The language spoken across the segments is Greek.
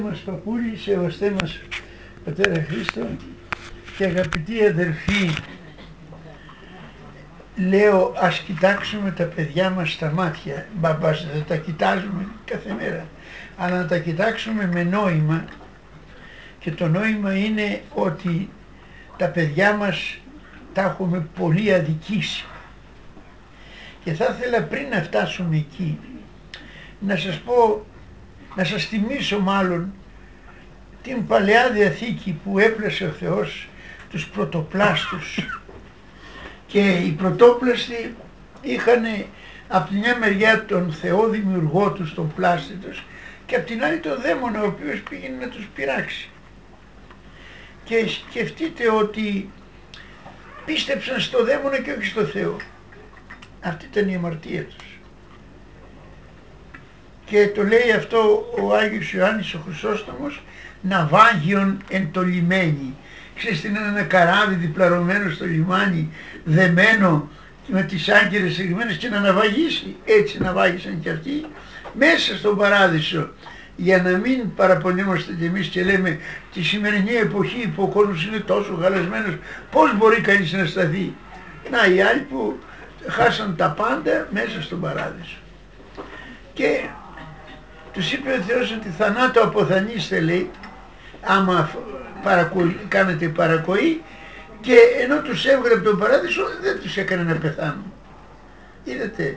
Μας παππούλη, σεβαστέ μας Πατέρα Χρήστο και αγαπητοί αδερφοί, λέω ας κοιτάξουμε τα παιδιά μας στα μάτια, μπαμπάς δεν τα κοιτάζουμε κάθε μέρα, αλλά να τα κοιτάξουμε με νόημα, και το νόημα είναι ότι τα παιδιά μας τα έχουμε πολύ αδικήσει. Και θα ήθελα πριν να φτάσουμε εκεί να σας πω, να σας θυμίσω μάλλον την Παλαιά Διαθήκη που έπλασε ο Θεός τους πρωτοπλάστους, και οι πρωτόπλαστοι είχαν από τη μια μεριά τον Θεό δημιουργό τους, τον πλάστη τους, και από την άλλη τον δαίμονα ο οποίος πήγαινε να τους πειράξει. Και σκεφτείτε ότι πίστεψαν στο δαίμονα και όχι στο Θεό. Αυτή ήταν η αμαρτία τους. Και το λέει αυτό ο Άγιος Ιωάννης ο Χρυσόστομος, ναυάγιον εν το λιμένι. Ξέρεις, είναι ένα καράβι διπλαρωμένο στο λιμάνι, δεμένο με τις άγκυρες εγμένες, και να ναυαγίσει. Έτσι ναυάγησαν και αυτοί μέσα στον παράδεισο, για να μην παραπονιόμαστε κι εμείς και λέμε τη σημερινή εποχή που ο κόσμος είναι τόσο χαλασμένος, πώς μπορεί κανείς να σταθεί. Να, οι άλλοι που χάσαν τα πάντα μέσα στον παράδεισο. Και τους είπε ο Θεός ότι θανάτω αποθανείστε, λέει, άμα κάνετε παρακοή, και ενώ τους έβγαλε από τον παράδεισο δεν τους έκανε να πεθάνουν. Είδατε,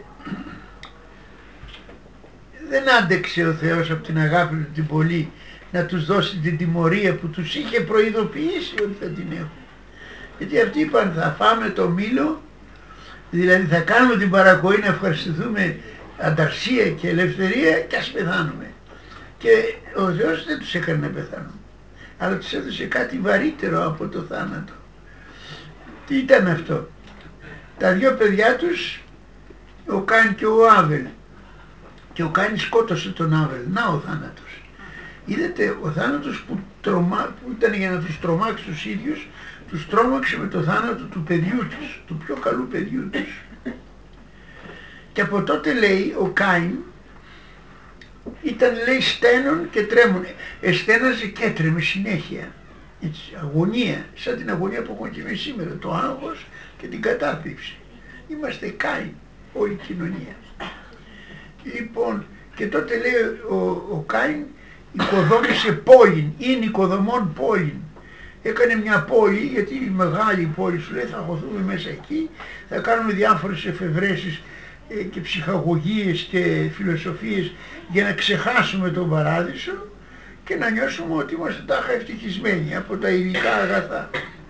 δεν άντεξε ο Θεός από την αγάπη του την πολύ να τους δώσει την τιμωρία που τους είχε προειδοποιήσει ότι θα την έχουν. Γιατί αυτοί είπαν θα φάμε το μήλο, δηλαδή θα κάνουμε την παρακοή να ευχαριστηθούμε ανταρσία και ελευθερία και ας πεθάνουμε. Και ο Θεός δεν τους έκανε να πεθάνουν, αλλά τους έδωσε κάτι βαρύτερο από το θάνατο. Τι ήταν αυτό? Τα δυο παιδιά τους, ο Κάιν και ο Άβελ. Και ο Κάιν σκότωσε τον Άβελ. Να ο θάνατος. Είδατε, ο θάνατος που ήταν για να τους τρομάξει τους ίδιους, τους τρόμαξε με το θάνατο του παιδιού τους, του πιο καλού παιδιού τους. Και από τότε, λέει, ο Κάιν ήταν, λέει, στένον και τρέμον. Εστέναζε και έτρεμε συνέχεια. Έτσι, αγωνία, σαν την αγωνία που έχουμε και εμείς σήμερα, το άγχος και την κατάθλιψη. Είμαστε Κάιν, όλη η κοινωνία. Λοιπόν, και τότε, λέει, ο Κάιν οικοδόμησε πόλην, είναι οικοδομών πόλην. Έκανε μια πόλη, γιατί η μεγάλη πόλη σου λέει θα χωθούμε μέσα εκεί, θα κάνουμε διάφορες εφευρέσεις και ψυχαγωγίες και φιλοσοφίες για να ξεχάσουμε τον παράδεισο και να νιώσουμε ότι είμαστε τάχα ευτυχισμένοι από τα υλικά αγαθά.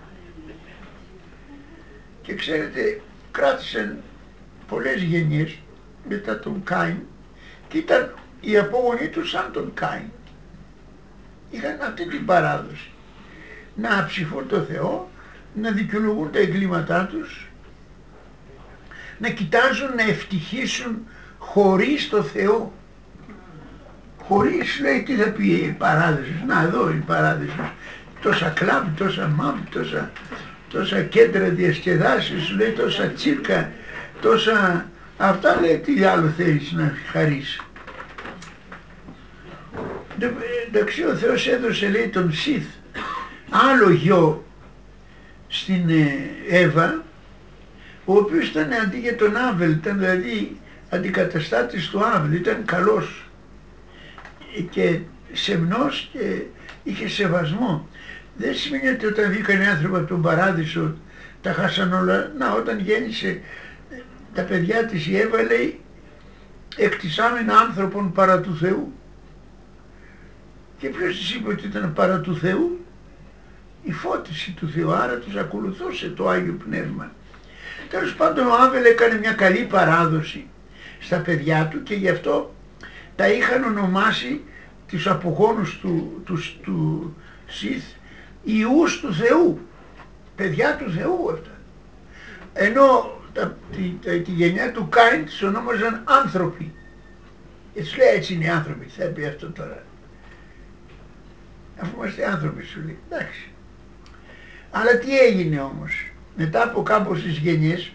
Και ξέρετε, κράτησαν πολλές γενιές μετά τον Κάιν και ήταν οι απόγονοι του σαν τον Κάιν. Είχαν αυτή την παράδοση, να ψηφούν το Θεό, να δικαιολογούν τα εγκλήματά τους, να κοιτάζουν να ευτυχήσουν χωρίς το Θεό. Χωρίς, λέει, τι θα πει η παράδεισος? Να, εδώ η παράδεισος. Τόσα κλαμπ, τόσα μαμ, τόσα κέντρα διασκεδάσεις, λέει, τόσα τσίρκα, τόσα αυτά, λέει, τι άλλο θέλεις να χαρείς? Εντάξει, ο Θεός έδωσε, λέει, τον Σιθ άλλο γιο στην Εύα, ο οποίος ήταν αντί για τον Άβελ, ήταν δηλαδή αντικαταστάτης του Άβελ, ήταν καλός και σεμνός και είχε σεβασμό. Δεν σημαίνει ότι όταν βγήκαν οι άνθρωποι από τον παράδεισο τα χάσαν όλα. Να, όταν γέννησε τα παιδιά της η Εύα, λέει, εκτισάμεν άνθρωπον παρά του Θεού. Και ποιος της είπε ότι ήταν παρά του Θεού? Η φώτιση του Θεού, άρα τους ακολουθούσε το Άγιο Πνεύμα. Τέλος πάντων, ο Άβελ έκανε μια καλή παράδοση στα παιδιά του και γι' αυτό τα είχαν ονομάσει τους απογόνους του Σιθ ιούς του Θεού, παιδιά του Θεού αυτά. Ενώ τη γενιά του Κάιν τις ονόμαζαν άνθρωποι. Έτσι λέει, έτσι είναι οι άνθρωποι, τι θα πει αυτό τώρα? Αφού είμαστε άνθρωποι, σου λέει, εντάξει. Αλλά τι έγινε όμως? Μετά από κάμποσες γενιές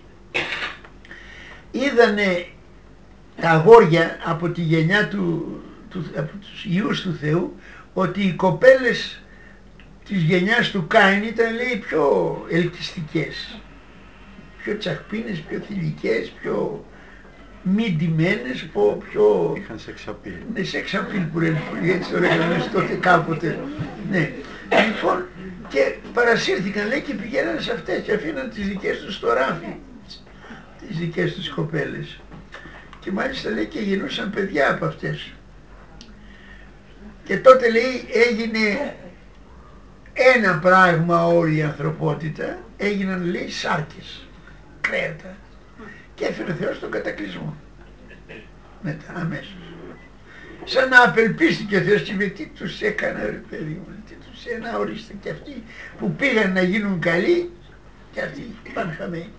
είδανε τα αγόρια από τη γενιά από τους ιούς του Θεού ότι οι κοπέλες της γενιάς του Κάιν ήταν, λέει, πιο ελκυστικές, πιο τσαχπίνες, πιο θηλυκές, πιο μη ντυμένες, πιο... Είχαν σεξαπίλ. Ναι, σεξαπίλ που λένε, έτσι το λέγανε τότε κάποτε. Ναι. Λοιπόν, και παρασύρθηκαν, λέει, και πηγαίνανε σε αυτές και αφήναν τις δικές τους στο ράφι, τις δικές τους κοπέλες. Και μάλιστα, λέει, και γεννούσαν παιδιά από αυτές. Και τότε, λέει, έγινε ένα πράγμα όλη η ανθρωπότητα, έγιναν, λέει, σάρκες, κρέατα, και έφερε ο Θεός τον κατακλυσμό μετά αμέσως. Σαν να απελπίστηκε ο Θεός και με τι τους έκανα, ρε παιδί μου, τι τους έκανα, ορίστε, και αυτοί που πήγαν να γίνουν καλοί και αυτοί πάνε χαμένοι.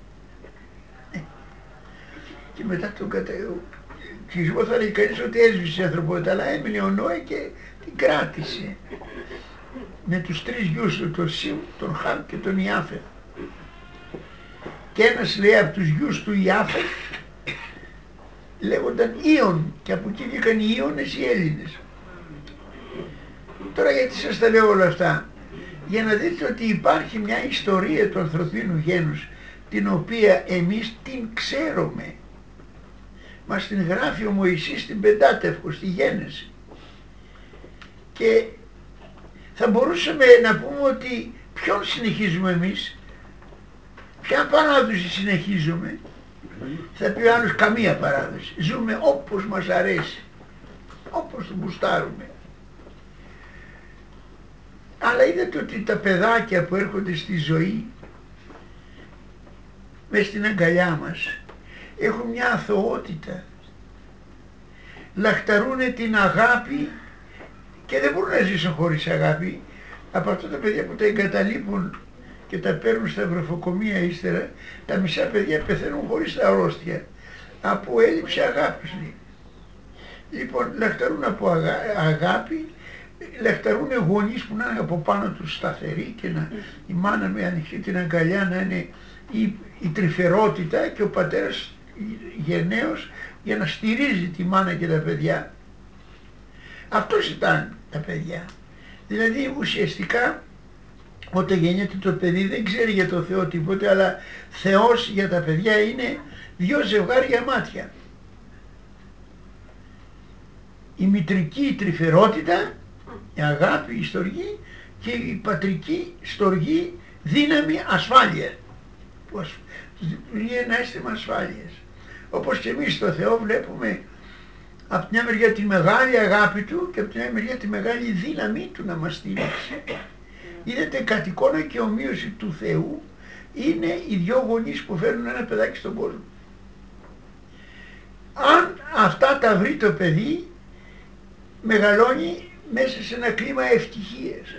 Και μετά τον κατακλυσμό θα λέει κανείς ότι έσβησε η ανθρωπότητα, αλλά έμεινε ο Νόε και την κράτησε με τους τρεις γιους του, τον Σιμ, τον Χαμ και τον Ιάφεθ. Και ένας, λέει, από τους γιους του Ιάφεθ λέγονταν Ιων, και από εκεί βγήκαν οι Ιώνες, οι Έλληνες. Τώρα γιατί σας τα λέω όλα αυτά? Για να δείτε ότι υπάρχει μια ιστορία του ανθρωπίνου γένους την οποία εμείς την ξέρουμε. Μας την γράφει ο Μωυσής στην Πεντάτευκο, στη Γένεση. Και θα μπορούσαμε να πούμε ότι ποιον συνεχίζουμε εμείς, ποια παράδοση συνεχίζουμε? Θα πει ο άλλος, καμία παράδοση. Ζούμε όπως μας αρέσει, όπως το γουστάρουμε. Αλλά είδατε ότι τα παιδάκια που έρχονται στη ζωή μες στην αγκαλιά μας έχουν μια αθωότητα, λαχταρούνε την αγάπη και δεν μπορούν να ζήσουν χωρίς αγάπη. Από αυτά τα παιδιά που τα εγκαταλείπουν και τα παίρνουν στα βρεφοκομεία ύστερα, τα μισά παιδιά πεθαίνουν χωρίς τα αρρώστια από έλλειψη αγάπης. Λοιπόν, λαχταρούν από αγάπη, λαχταρούν γονείς που να είναι από πάνω τους σταθεροί και η μάνα με ανοιχτή την αγκαλιά να είναι η τρυφερότητα και ο πατέρας γενναίος για να στηρίζει τη μάνα και τα παιδιά. Αυτός ήταν τα παιδιά. Δηλαδή ουσιαστικά όταν γεννιέται το παιδί δεν ξέρει για το Θεό τίποτε, αλλά Θεός για τα παιδιά είναι δυο ζευγάρια μάτια. Η μητρική τρυφερότητα, η αγάπη, η στοργή, και η πατρική στοργή, δύναμη, ασφάλεια. Που είναι ένα αίσθημα ασφάλειας. Όπως και εμείς στο Θεό βλέπουμε από την μια μεριά τη μεγάλη αγάπη Του και από την άλλη μεριά τη μεγάλη δύναμή Του να μας στηρίξει. Είδατε, κατ' εικόνα και ομοίωση του Θεού είναι οι δυο γονείς που φέρνουν ένα παιδάκι στον κόσμο. Αν αυτά τα βρει το παιδί, μεγαλώνει μέσα σε ένα κλίμα ευτυχίας.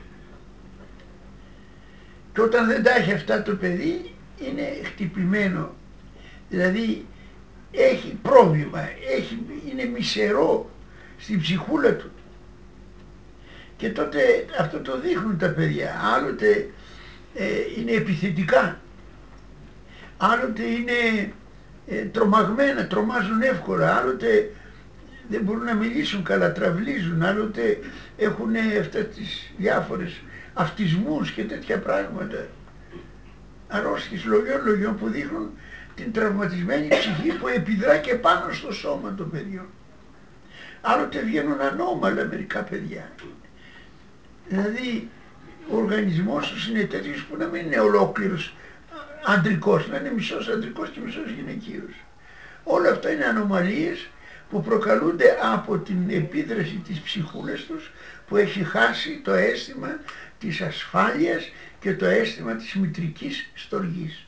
Και όταν δεν τα έχει αυτά το παιδί, είναι χτυπημένο. Δηλαδή έχει πρόβλημα, είναι μισερό στην ψυχούλα του. Και τότε αυτό το δείχνουν τα παιδιά. Άλλοτε είναι επιθετικά, άλλοτε είναι τρομαγμένα, τρομάζουν εύκολα, άλλοτε δεν μπορούν να μιλήσουν καλά, τραυλίζουν, άλλοτε έχουν αυτές τις διάφορες αυτισμούς και τέτοια πράγματα, αρρώστιες λογιών που δείχνουν την τραυματισμένη ψυχή που επιδρά και πάνω στο σώμα των παιδιών. Άλλοτε βγαίνουν ανώμαλα μερικά παιδιά. Δηλαδή ο οργανισμός τους είναι τέτοιος που να μην είναι ολόκληρος αντρικός, να είναι μισός αντρικός και μισός γυναικείος. Όλα αυτά είναι ανομαλίες που προκαλούνται από την επίδραση της ψυχούλας τους, που έχει χάσει το αίσθημα της ασφάλειας και το αίσθημα της μητρικής στοργής.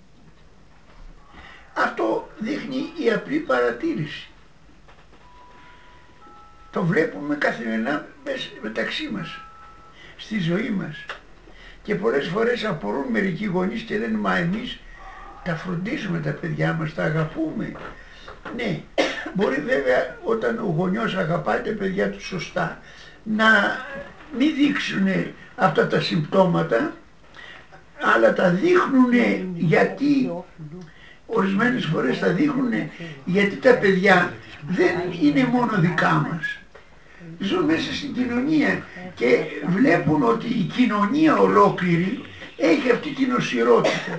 Αυτό δείχνει η απλή παρατήρηση. Το βλέπουμε καθημερινά μεταξύ μας, στη ζωή μας. Και πολλές φορές απορούν μερικοί γονείς και λένε, μα εμείς τα φροντίζουμε τα παιδιά μας, τα αγαπούμε. Ναι, μπορεί βέβαια όταν ο γονιός αγαπάει τα παιδιά του σωστά να μην δείξουν αυτά τα συμπτώματα, αλλά τα δείχνουν γιατί, ορισμένες φορές τα δείχνουν γιατί τα παιδιά δεν είναι μόνο δικά μας. ζουν μέσα στην κοινωνία και βλέπουν ότι η κοινωνία ολόκληρη έχει αυτή την οσιρότητα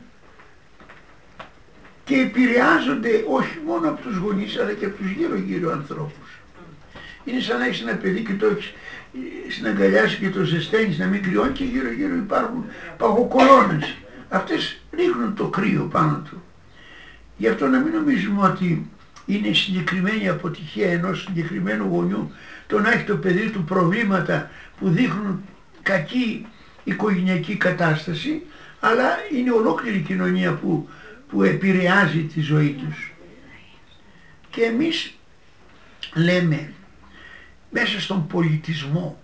και επηρεάζονται όχι μόνο από τους γονείς αλλά και από τους γύρω ανθρώπους. Είναι σαν να έχεις ένα παιδί και το έχεις στην αγκαλιά σου και το ζεσταίνεις να μην κρυώνει και γύρω υπάρχουν παγοκολόνες. Αυτές ρίχνουν το κρύο πάνω του. Γι' αυτό να μην νομίζουμε ότι είναι συγκεκριμένη αποτυχία ενός συγκεκριμένου γονιού το να έχει το παιδί του προβλήματα που δείχνουν κακή οικογενειακή κατάσταση, αλλά είναι ολόκληρη η κοινωνία που επηρεάζει τη ζωή τους. Και εμείς λέμε μέσα στον πολιτισμό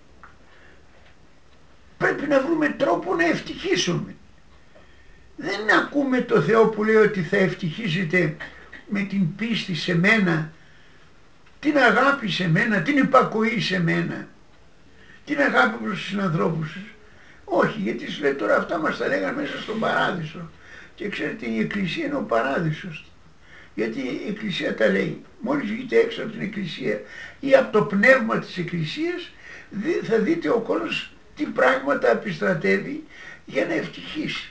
πρέπει να βρούμε τρόπο να ευτυχίσουμε. Δεν ακούμε το Θεό που λέει ότι θα ευτυχίσετε με την πίστη σε μένα, την αγάπη σε μένα, την υπακοή σε μένα, την αγάπη προς τους συνανθρώπους σας. Όχι, γιατί σου λέει τώρα αυτά μας τα λέγανε μέσα στον παράδεισο. Και ξέρετε η Εκκλησία είναι ο παράδεισος. Γιατί η Εκκλησία τα λέει. Μόλις βγείτε έξω από την Εκκλησία ή από το πνεύμα της Εκκλησίας θα δείτε ο κόσμος τι πράγματα επιστρατεύει για να ευτυχήσει.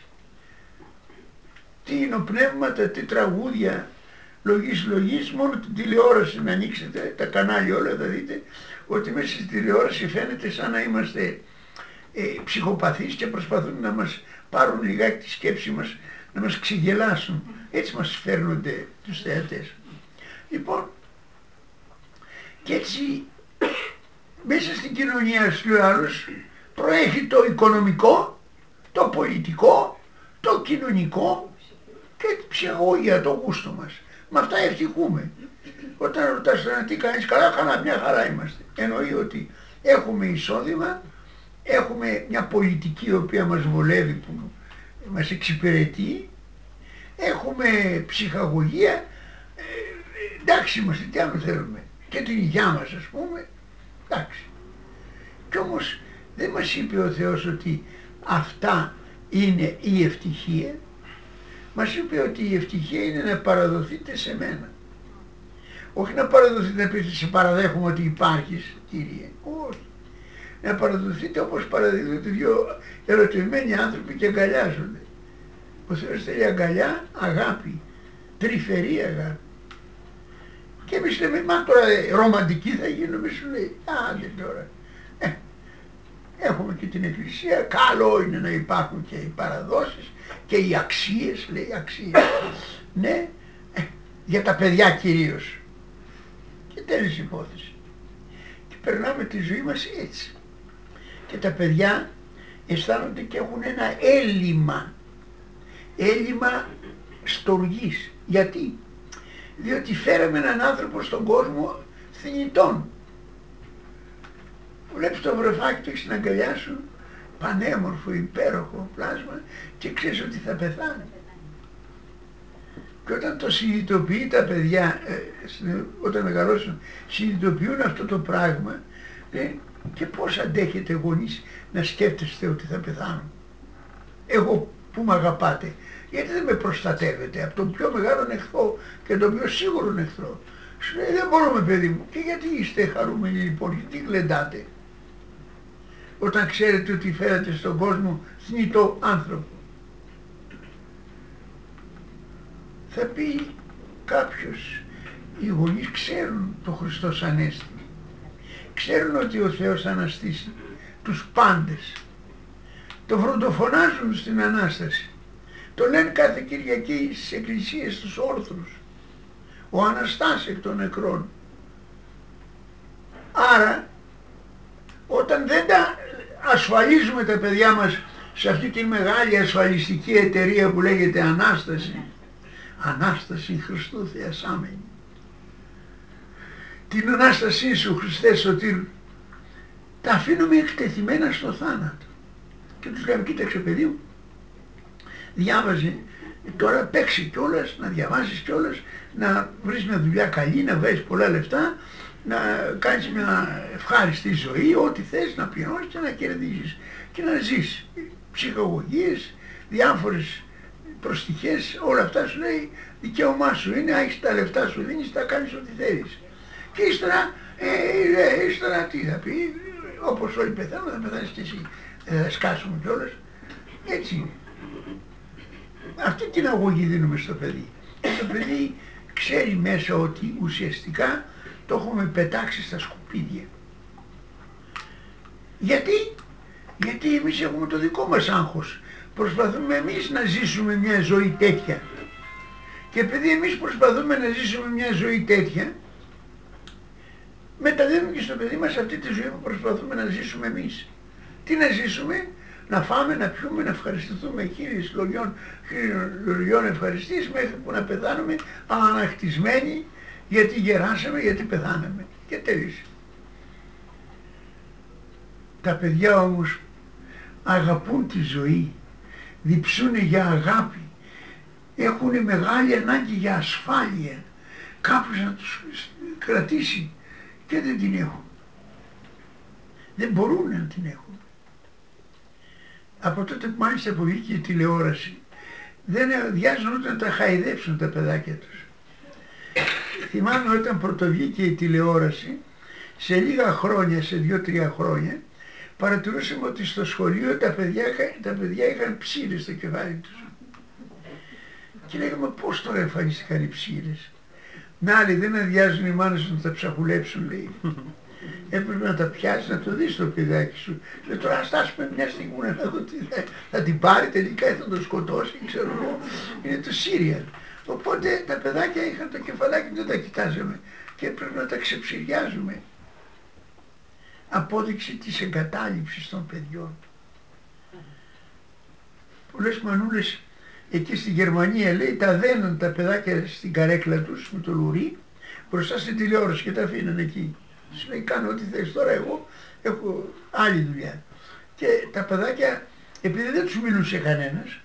Τι είναι ο πνεύματα, τι τραγούδια, λογής, μόνο την τηλεόραση να ανοίξετε, τα κανάλια όλα θα δείτε ότι μέσα στη τηλεόραση φαίνεται σαν να είμαστε ψυχοπαθείς και προσπαθούν να μας πάρουν λιγάκι τη σκέψη μας, να μας ξεγελάσουν. Έτσι μας φέρνονται τους θεατές. Λοιπόν, και έτσι μέσα στην κοινωνία σου λέει άλλος προέχει το οικονομικό, το πολιτικό, το κοινωνικό και την ψυχαγωγία, το γούστο μας. Με αυτά ευτυχούμε. Όταν ρωτάς τι κάνεις καλά, μια χαρά είμαστε. Εννοεί ότι έχουμε εισόδημα, έχουμε μια πολιτική η οποία μας βολεύει, που μας εξυπηρετεί, έχουμε ψυχαγωγία, εντάξει είμαστε, τι άλλο θέλουμε, και την υγειά μας ας πούμε, εντάξει. Κι όμως δεν μας είπε ο Θεός ότι αυτά είναι η ευτυχία. Μας είπε ότι η ευτυχία είναι να παραδοθείτε σε μένα. Όχι να παραδοθείτε να πείτε σε παραδέχομαι ότι υπάρχεις Κύριε, όχι. Να παραδοθείτε όπως παραδίδονται δύο ερωτευμένοι άνθρωποι και αγκαλιάζονται. Ο Θεός θέλει αγκαλιά, αγάπη, τρυφερή αγάπη. Και εμείς λέμε, μα τώρα ρομαντική θα γίνουμε, σου λέει, άντε τώρα. Έχουμε και την Εκκλησία, καλό είναι να υπάρχουν και οι παραδόσεις και οι αξίες, λέει αξίες. Ναι, για τα παιδιά κυρίως. Και τέλος υπόθεση. Και περνάμε τη ζωή μας έτσι. Και τα παιδιά αισθάνονται και έχουν ένα έλλειμμα στοργής. Γιατί? Διότι φέραμε έναν άνθρωπο στον κόσμο θνητόν. Βλέπεις το βρεφάκι του στην αγκαλιά σου, πανέμορφο, υπέροχο πλάσμα και ξέρεις ότι θα πεθάνει. Και όταν το συνειδητοποιεί τα παιδιά, όταν μεγαλώσουν, συνειδητοποιούν αυτό το πράγμα, λέει, και πώς αντέχετε γονείς να σκέφτεστε ότι θα πεθάνω. Εγώ που με αγαπάτε, γιατί δεν με προστατεύετε από τον πιο μεγάλο εχθρό και τον πιο σίγουρο εχθρό. Σου λέει, δεν μπορούμε παιδί μου. Και γιατί είστε χαρούμενοι λοιπόν, γιατί γλεντάτε, όταν ξέρετε ότι φέρατε στον κόσμο θνητό άνθρωπο. Θα πει κάποιος, οι γονείς ξέρουν το Χριστός Ανέστη. Ξέρουν ότι ο Θεός θα αναστήσει τους πάντες. Το βροντοφωνάζουν στην Ανάσταση. Το λένε κάθε Κυριακή στις εκκλησίες τους όρθρους. Ο Αναστάς εκ των νεκρών. Άρα, όταν δεν τα ασφαλίζουμε τα παιδιά μας σε αυτή τη μεγάλη ασφαλιστική εταιρεία που λέγεται Ανάσταση, Ανάσταση Χριστού Θεασάμενη, την Ανάστασή σου Χριστέ Σωτήρ, τα αφήνουμε εκτεθειμένα στο θάνατο. Και τους λέμε, κοίταξε παιδί μου, διάβαζε, τώρα παίξει κιόλας, να διαβάσεις κιόλας, να βρεις μια δουλειά καλή, να βγάλεις πολλά λεφτά, να κάνεις μια ευχάριστη ζωή, ό,τι θες να πληρώνεις και να κερδίσεις και να ζεις. Ψυχαγωγίες, διάφορες προστιχές, όλα αυτά σου λέει δικαίωμά σου είναι, έχεις τα λεφτά σου δίνεις, τα κάνεις ό,τι θέλεις. Και ύστερα Ύστερα τι θα πει, όπως όλοι πεθαίνουν θα πεθάνεις και εσύ, θα σκάσουμε κιόλας. Έτσι είναι. Αυτή την αγωγή δίνουμε στο παιδί. Το παιδί ξέρει μέσα ότι ουσιαστικά το έχουμε πετάξει στα σκουπίδια. Γιατί εμείς έχουμε το δικό μας άγχος. Προσπαθούμε εμείς να ζήσουμε μια ζωή τέτοια. Και επειδή εμείς προσπαθούμε να ζήσουμε μια ζωή τέτοια, μεταδίδουμε και στο παιδί μας αυτή τη ζωή που προσπαθούμε να ζήσουμε εμείς. Τι να ζήσουμε? Να φάμε, να πιούμε, να ευχαριστηθούμε χίλιες λογιών ευχαριστήσεις μέχρι που να πεθάνουμε αναχτισμένοι, γιατί γεράσαμε, γιατί πεθάναμε. Και τέλειωσε. Τα παιδιά όμως αγαπούν τη ζωή, διψούνε για αγάπη, έχουν μεγάλη ανάγκη για ασφάλεια, κάποιος να τους κρατήσει και δεν την έχουν. Δεν μπορούν να την έχουν. Από τότε που μάλιστα που βγήκε η τηλεόραση, δεν αδειάζουν ούτε να τα χαϊδέψουν τα παιδάκια τους. Θυμάμαι όταν πρωτοβγήκε η τηλεόραση, σε λίγα χρόνια, σε 2-3 χρόνια, παρατηρούσαμε ότι στο σχολείο τα παιδιά είχαν ψήρες στο κεφάλι τους. Και λέγαμε πώς τώρα εμφανίστηκαν οι ψήρες. Να άλλοι δεν αδειάζουν οι μάνες να τα ψαχουλέψουν, λέει. Έπρεπε να τα πιάσει, να το δεις το παιδάκι σου. Λέει τώρα στάσουμε μια στιγμή να δω τι θα την πάρει τελικά ή θα τον σκοτώσει, ξέρω εγώ. Είναι το σύριαλ. Οπότε τα παιδάκια είχαν το κεφαλάκι, δεν τα κοιτάζαμε και έπρεπε να τα ξεψυριάζουμε. Απόδειξη της εγκατάλειψης των παιδιών. Πολλές μανούλες εκεί στη Γερμανία, λέει, τα δέναν τα παιδάκια στην καρέκλα τους με το λουρί μπροστά στην τηλεόραση και τα αφήναν εκεί. Σου λέει κάνω ό,τι θες, τώρα εγώ έχω άλλη δουλειά. Και τα παιδάκια, επειδή δεν τους μιλούσε κανένας,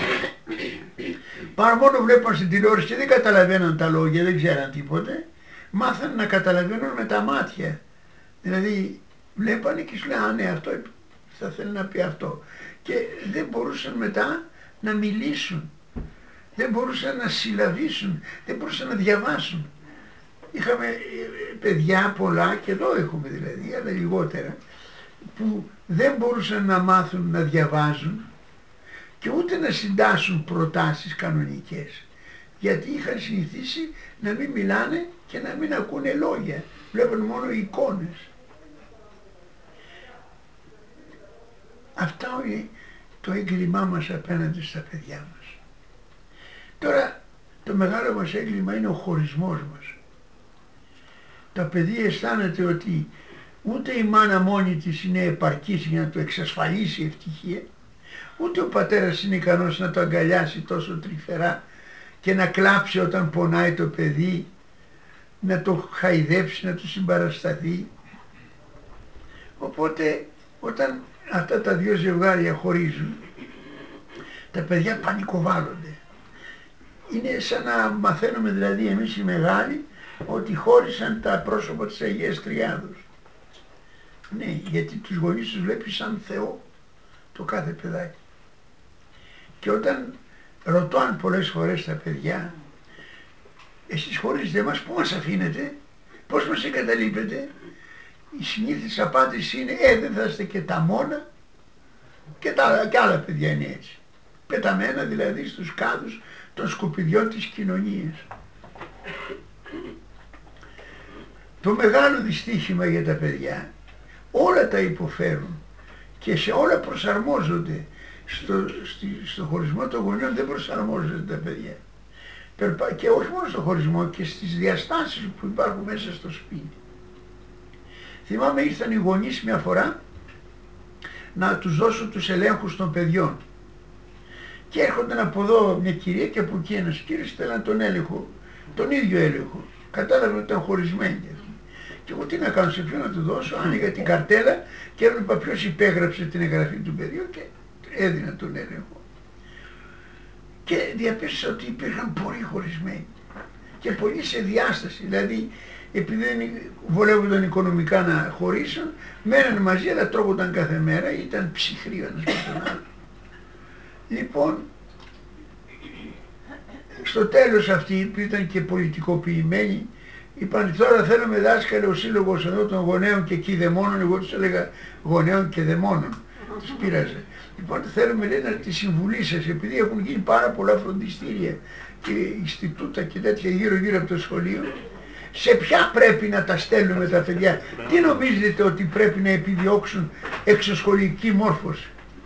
παρά μόνο βλέπαν στην τηλεόραση και δεν καταλαβαίναν τα λόγια, δεν ξέραν τίποτε, μάθαν να καταλαβαίνουν με τα μάτια. Δηλαδή βλέπανε και σου λέει α ναι, αυτό θα θέλει να πει αυτό. Και δεν μπορούσαν μετά να μιλήσουν, δεν μπορούσαν να συλλαβήσουν, δεν μπορούσαν να διαβάσουν. Είχαμε παιδιά πολλά, και εδώ έχουμε δηλαδή, αλλά λιγότερα, που δεν μπορούσαν να μάθουν να διαβάζουν και ούτε να συντάσσουν προτάσεις κανονικές, γιατί είχαν συνηθίσει να μην μιλάνε και να μην ακούνε λόγια, βλέπουν μόνο εικόνες. Αυτό είναι το έγκλημά μας απέναντι στα παιδιά μας. Τώρα το μεγάλο μας έγκλημα είναι ο χωρισμός μας. Το παιδί αισθάνεται ότι ούτε η μάνα μόνη της είναι επαρκής για να του εξασφαλίσει ευτυχία, ούτε ο πατέρας είναι ικανός να το αγκαλιάσει τόσο τρυφερά και να κλάψει όταν πονάει το παιδί, να το χαϊδέψει, να του συμπαρασταθεί. Οπότε όταν αυτά τα δύο ζευγάρια χωρίζουν, τα παιδιά πανικοβάλλονται. Είναι σαν να μαθαίνουμε δηλαδή εμείς οι μεγάλοι ότι χώρισαν τα πρόσωπα της Αγίας Τριάδος. Ναι, γιατί τους γονείς τους βλέπει σαν Θεό το κάθε παιδάκι. Και όταν ρωτάνε πολλές φορές τα παιδιά, εσείς χωρίζετε μας, πού μας αφήνετε, πώς μας εγκαταλείπετε, η συνήθις απάντηση είναι δεν θα είστε και τα μόνα, και άλλα παιδιά είναι έτσι. Πεταμένα δηλαδή στους κάδους των σκουπιδιών της κοινωνίας. Το μεγάλο δυστύχημα για τα παιδιά, όλα τα υποφέρουν και σε όλα προσαρμόζονται. Στο χωρισμό των γονιών δεν προσαρμόζονται τα παιδιά. Και όχι μόνο στο χωρισμό, και στις διαστάσεις που υπάρχουν μέσα στο σπίτι. Θυμάμαι ήρθαν οι γονείς μια φορά να τους δώσουν τους ελέγχους των παιδιών. Και έρχονταν από εδώ μια κυρία και από εκεί ένας κύριος, θέλαν τον έλεγχο, τον ίδιο έλεγχο. Κατάλαβε ότι ήταν χωρισμένοι. Και εγώ τι να κάνω, σε ποιον να του δώσω, άνοιγα την καρτέλα και έβλεπα ποιος υπέγραψε την εγγραφή του παιδιού και έδινα τον έλεγχο. Και διαπίστωσα ότι υπήρχαν πολλοί χωρισμένοι και πολλοί σε διάσταση, δηλαδή επειδή δεν βολεύονταν οικονομικά να χωρίσουν, μέναν μαζί αλλά τρώγονταν κάθε μέρα, ήταν ψυχροί ο ένας με τον άλλο. Λοιπόν, στο τέλος αυτοί που ήταν και πολιτικοποιημένοι, Είπαν τώρα θέλουμε δάσκαλε ο σύλλογος εδώ των γονέων και κηδεμόνων, εγώ τους έλεγα γονέων και δαιμόνων, τους πείραζε. Λοιπόν θέλουμε λέει να τη συμβουλή σας, επειδή έχουν γίνει πάρα πολλά φροντιστήρια και Ινστιτούτα και τέτοια γύρω από το σχολείο, σε ποια πρέπει να τα στέλνουμε τα παιδιά, τι νομίζετε ότι πρέπει να επιδιώξουν εξωσχολική μόρφωση.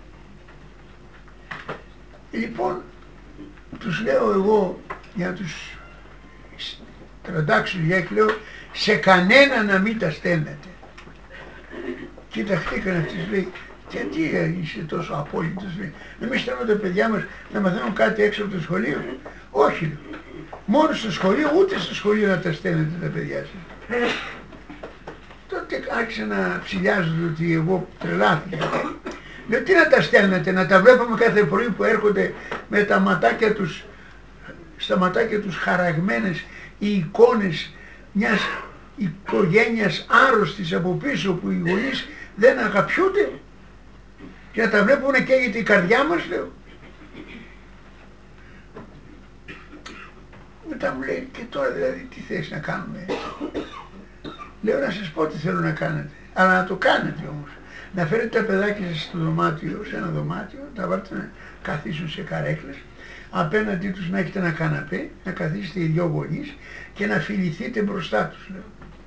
Λοιπόν τους λέω εγώ για να τους τραντάξουν και λέω σε κανένα να μην τα στέλνετε. Κοιταχτήκαν αυτοί, λέει, γιατί είσαι τόσο απόλυτος, λέει, να μην στέλνουμε τα παιδιά μας να μαθαίνουν κάτι έξω από το σχολείο. Όχι, λέω, μόνο στο σχολείο, ούτε στο σχολείο να τα στέλνετε τα παιδιά σας. Τότε άρχισα να ψηλιάζονται ότι εγώ τρελάθηκα. Λέω, τι να τα στέλνετε, να τα βλέπουμε κάθε πρωί που έρχονται με τα ματάκια τους, στα ματάκια τους χαραγμένες οι εικόνες μιας οικογένειας άρρωστης από πίσω που οι γονείς δεν αγαπιούνται και να τα βλέπουν και καίγεται η καρδιά μας, λέω. Μετά μου λέει, και τώρα δηλαδή τι θες να κάνουμε. Λέω, να σας πω τι θέλω να κάνετε, αλλά να το κάνετε όμως. Να φέρετε τα παιδάκια σας στο δωμάτιο, σε ένα δωμάτιο, να βάλετε να καθίσουν σε καρέκλες, απέναντί τους να έχετε ένα καναπέ, να καθίσετε οι δυο γονείς και να φιληθείτε μπροστά τους, λέω.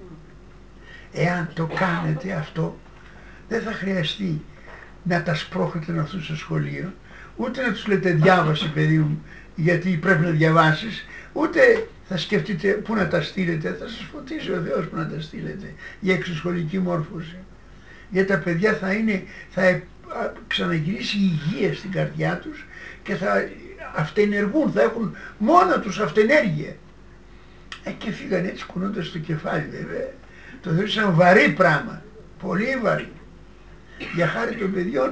Εάν το κάνετε αυτό, δεν θα χρειαστεί να τα σπρώχνετε να έρθουν στο σχολείο, ούτε να τους λέτε διάβασε παιδί μου, γιατί πρέπει να διαβάσεις, ούτε θα σκεφτείτε πού να τα στείλετε, θα σας φωτίσει ο Θεός που να τα στείλετε για εξωσχολική μόρφωση. Γιατί τα παιδιά θα ξαναγυρίσει η υγεία στην καρδιά τους και θα αυτενεργούν, θα έχουν μόνα τους αυτενέργεια. Και φύγαν έτσι κουνώντας το κεφάλι, βέβαια. Το θεωρήσαν βαρύ πράγμα, πολύ βαρύ. Για χάρη των παιδιών,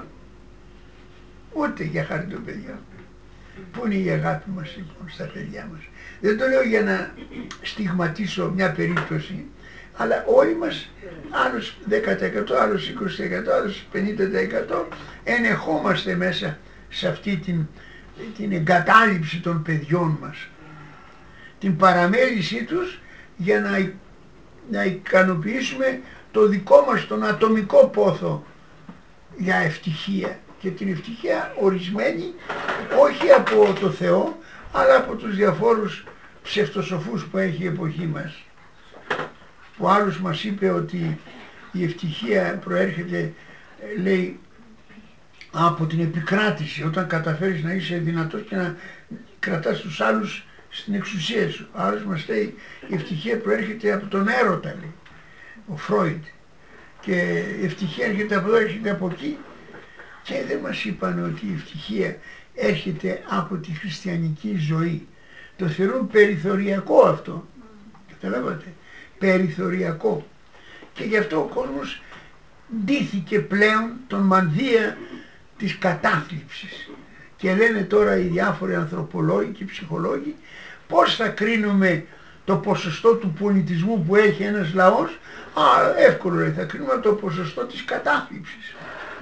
ούτε για χάρη των παιδιών. Πού είναι η αγάπη μας λοιπόν στα παιδιά μας. Δεν το λέω για να στιγματίσω μια περίπτωση, αλλά όλοι μας, άλλος 10%, άλλος 20%, άλλος 50% ενεχόμαστε μέσα σε αυτή την εγκατάλειψη των παιδιών μας, την παραμέλησή τους για να ικανοποιήσουμε το δικό μας τον ατομικό πόθο για ευτυχία, και την ευτυχία ορισμένη όχι από το Θεό αλλά από τους διαφόρους ψευτοσοφούς που έχει η εποχή μας, που άλλος μας είπε ότι η ευτυχία προέρχεται, λέει, από την επικράτηση, όταν καταφέρεις να είσαι δυνατός και να κρατάς τους άλλους στην εξουσία σου. Άλλος μας λέει η ευτυχία προέρχεται από τον έρωτα, λέει ο Φρόιντ, και η ευτυχία έρχεται από εδώ, έρχεται από εκεί, και δεν μας είπαν ότι η ευτυχία έρχεται από τη χριστιανική ζωή. Το θεωρούν περιθωριακό αυτό, καταλάβατε, περιθωριακό, και γι' αυτό ο κόσμος ντύθηκε πλέον τον μανδύα της κατάθλιψης. Και λένε τώρα οι διάφοροι ανθρωπολόγοι και ψυχολόγοι, πώς θα κρίνουμε το ποσοστό του πολιτισμού που έχει ένας λαός. Εύκολο, λέει, θα κρίνουμε το ποσοστό της κατάθλιψης.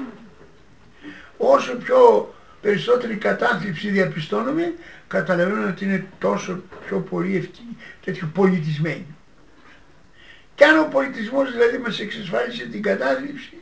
Όσο πιο περισσότερη κατάθλιψη διαπιστώνουμε, καταλαβαίνουμε ότι είναι τόσο πιο πολύ τέτοιο πολιτισμένοι. Και αν ο πολιτισμός δηλαδή μας εξασφάλισε την κατάθλιψη,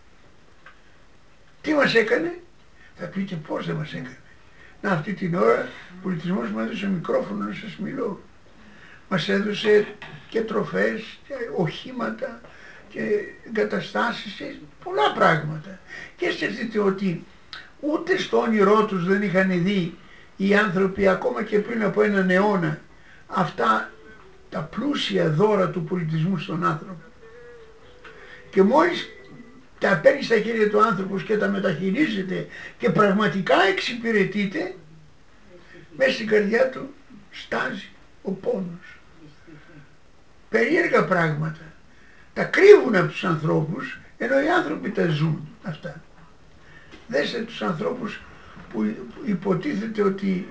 τι μας έκανε? Θα πείτε, πώς δεν μας έκανε. Να, αυτή την ώρα ο πολιτισμός μου έδωσε μικρόφωνο να σας μιλώ. Μας έδωσε και τροφές και οχήματα και εγκαταστάσεις και πολλά πράγματα. Και σκεφτείτε ότι ούτε στο όνειρό τους δεν είχαν δει οι άνθρωποι ακόμα και πριν από έναν αιώνα αυτά τα πλούσια δώρα του πολιτισμού στον άνθρωπο. Και μόλις τα παίρνει στα χέρια του άνθρωπος και τα μεταχειρίζεται και πραγματικά εξυπηρετείται, μέσα στην καρδιά του στάζει ο πόνος. Περίεργα πράγματα. Τα κρύβουν από τους ανθρώπους, ενώ οι άνθρωποι τα ζουν αυτά. Δέστε τους ανθρώπους που υποτίθεται ότι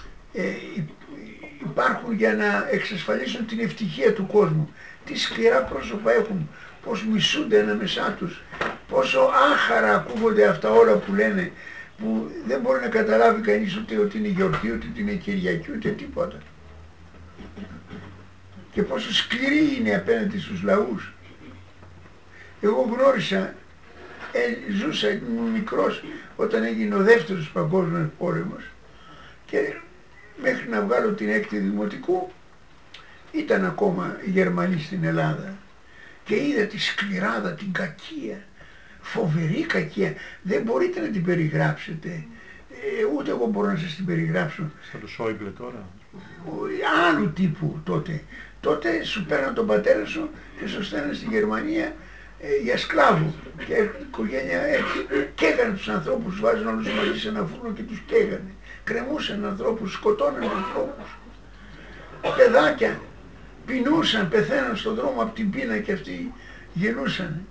υπάρχουν για να εξασφαλίσουν την ευτυχία του κόσμου. Τι σκληρά πρόσωπα έχουν, πώς μισούνται ανάμεσά τους, πόσο άχαρα ακούγονται αυτά όλα που λένε, που δεν μπορεί να καταλάβει κανείς ούτε ότι είναι γιορτή, ούτε ότι είναι Κυριακή, ούτε τίποτα. και πόσο σκληρή είναι απέναντι στους λαούς. Εγώ γνώρισα, ζούσα, ήμουν μικρός όταν έγινε ο δεύτερος παγκόσμιος πόλεμος και μέχρι να βγάλω την έκτη δημοτικού ήταν ακόμα οι Γερμανοί στην Ελλάδα και είδα τη σκληράδα, την κακία, φοβερή κακία, δεν μπορείτε να την περιγράψετε, ούτε εγώ μπορώ να σας την περιγράψω. Σαν το Σόιμπλε τώρα. Άλλου τύπου τότε. Τότε σου παίρναν τον πατέρα σου και σου στέλναν στη Γερμανία για σκλάβου και έρχονται οικογένεια έτσι. Καίγανε τους ανθρώπους, τους βάζουν όλους μαζί σε ένα φούρνο και τους καίγανε. Κρεμούσαν ανθρώπους, σκοτώναν ανθρώπους. Παιδάκια πεινούσαν, πεθαίναν στον δρόμο από την πείνα και αυτοί γελούσαν.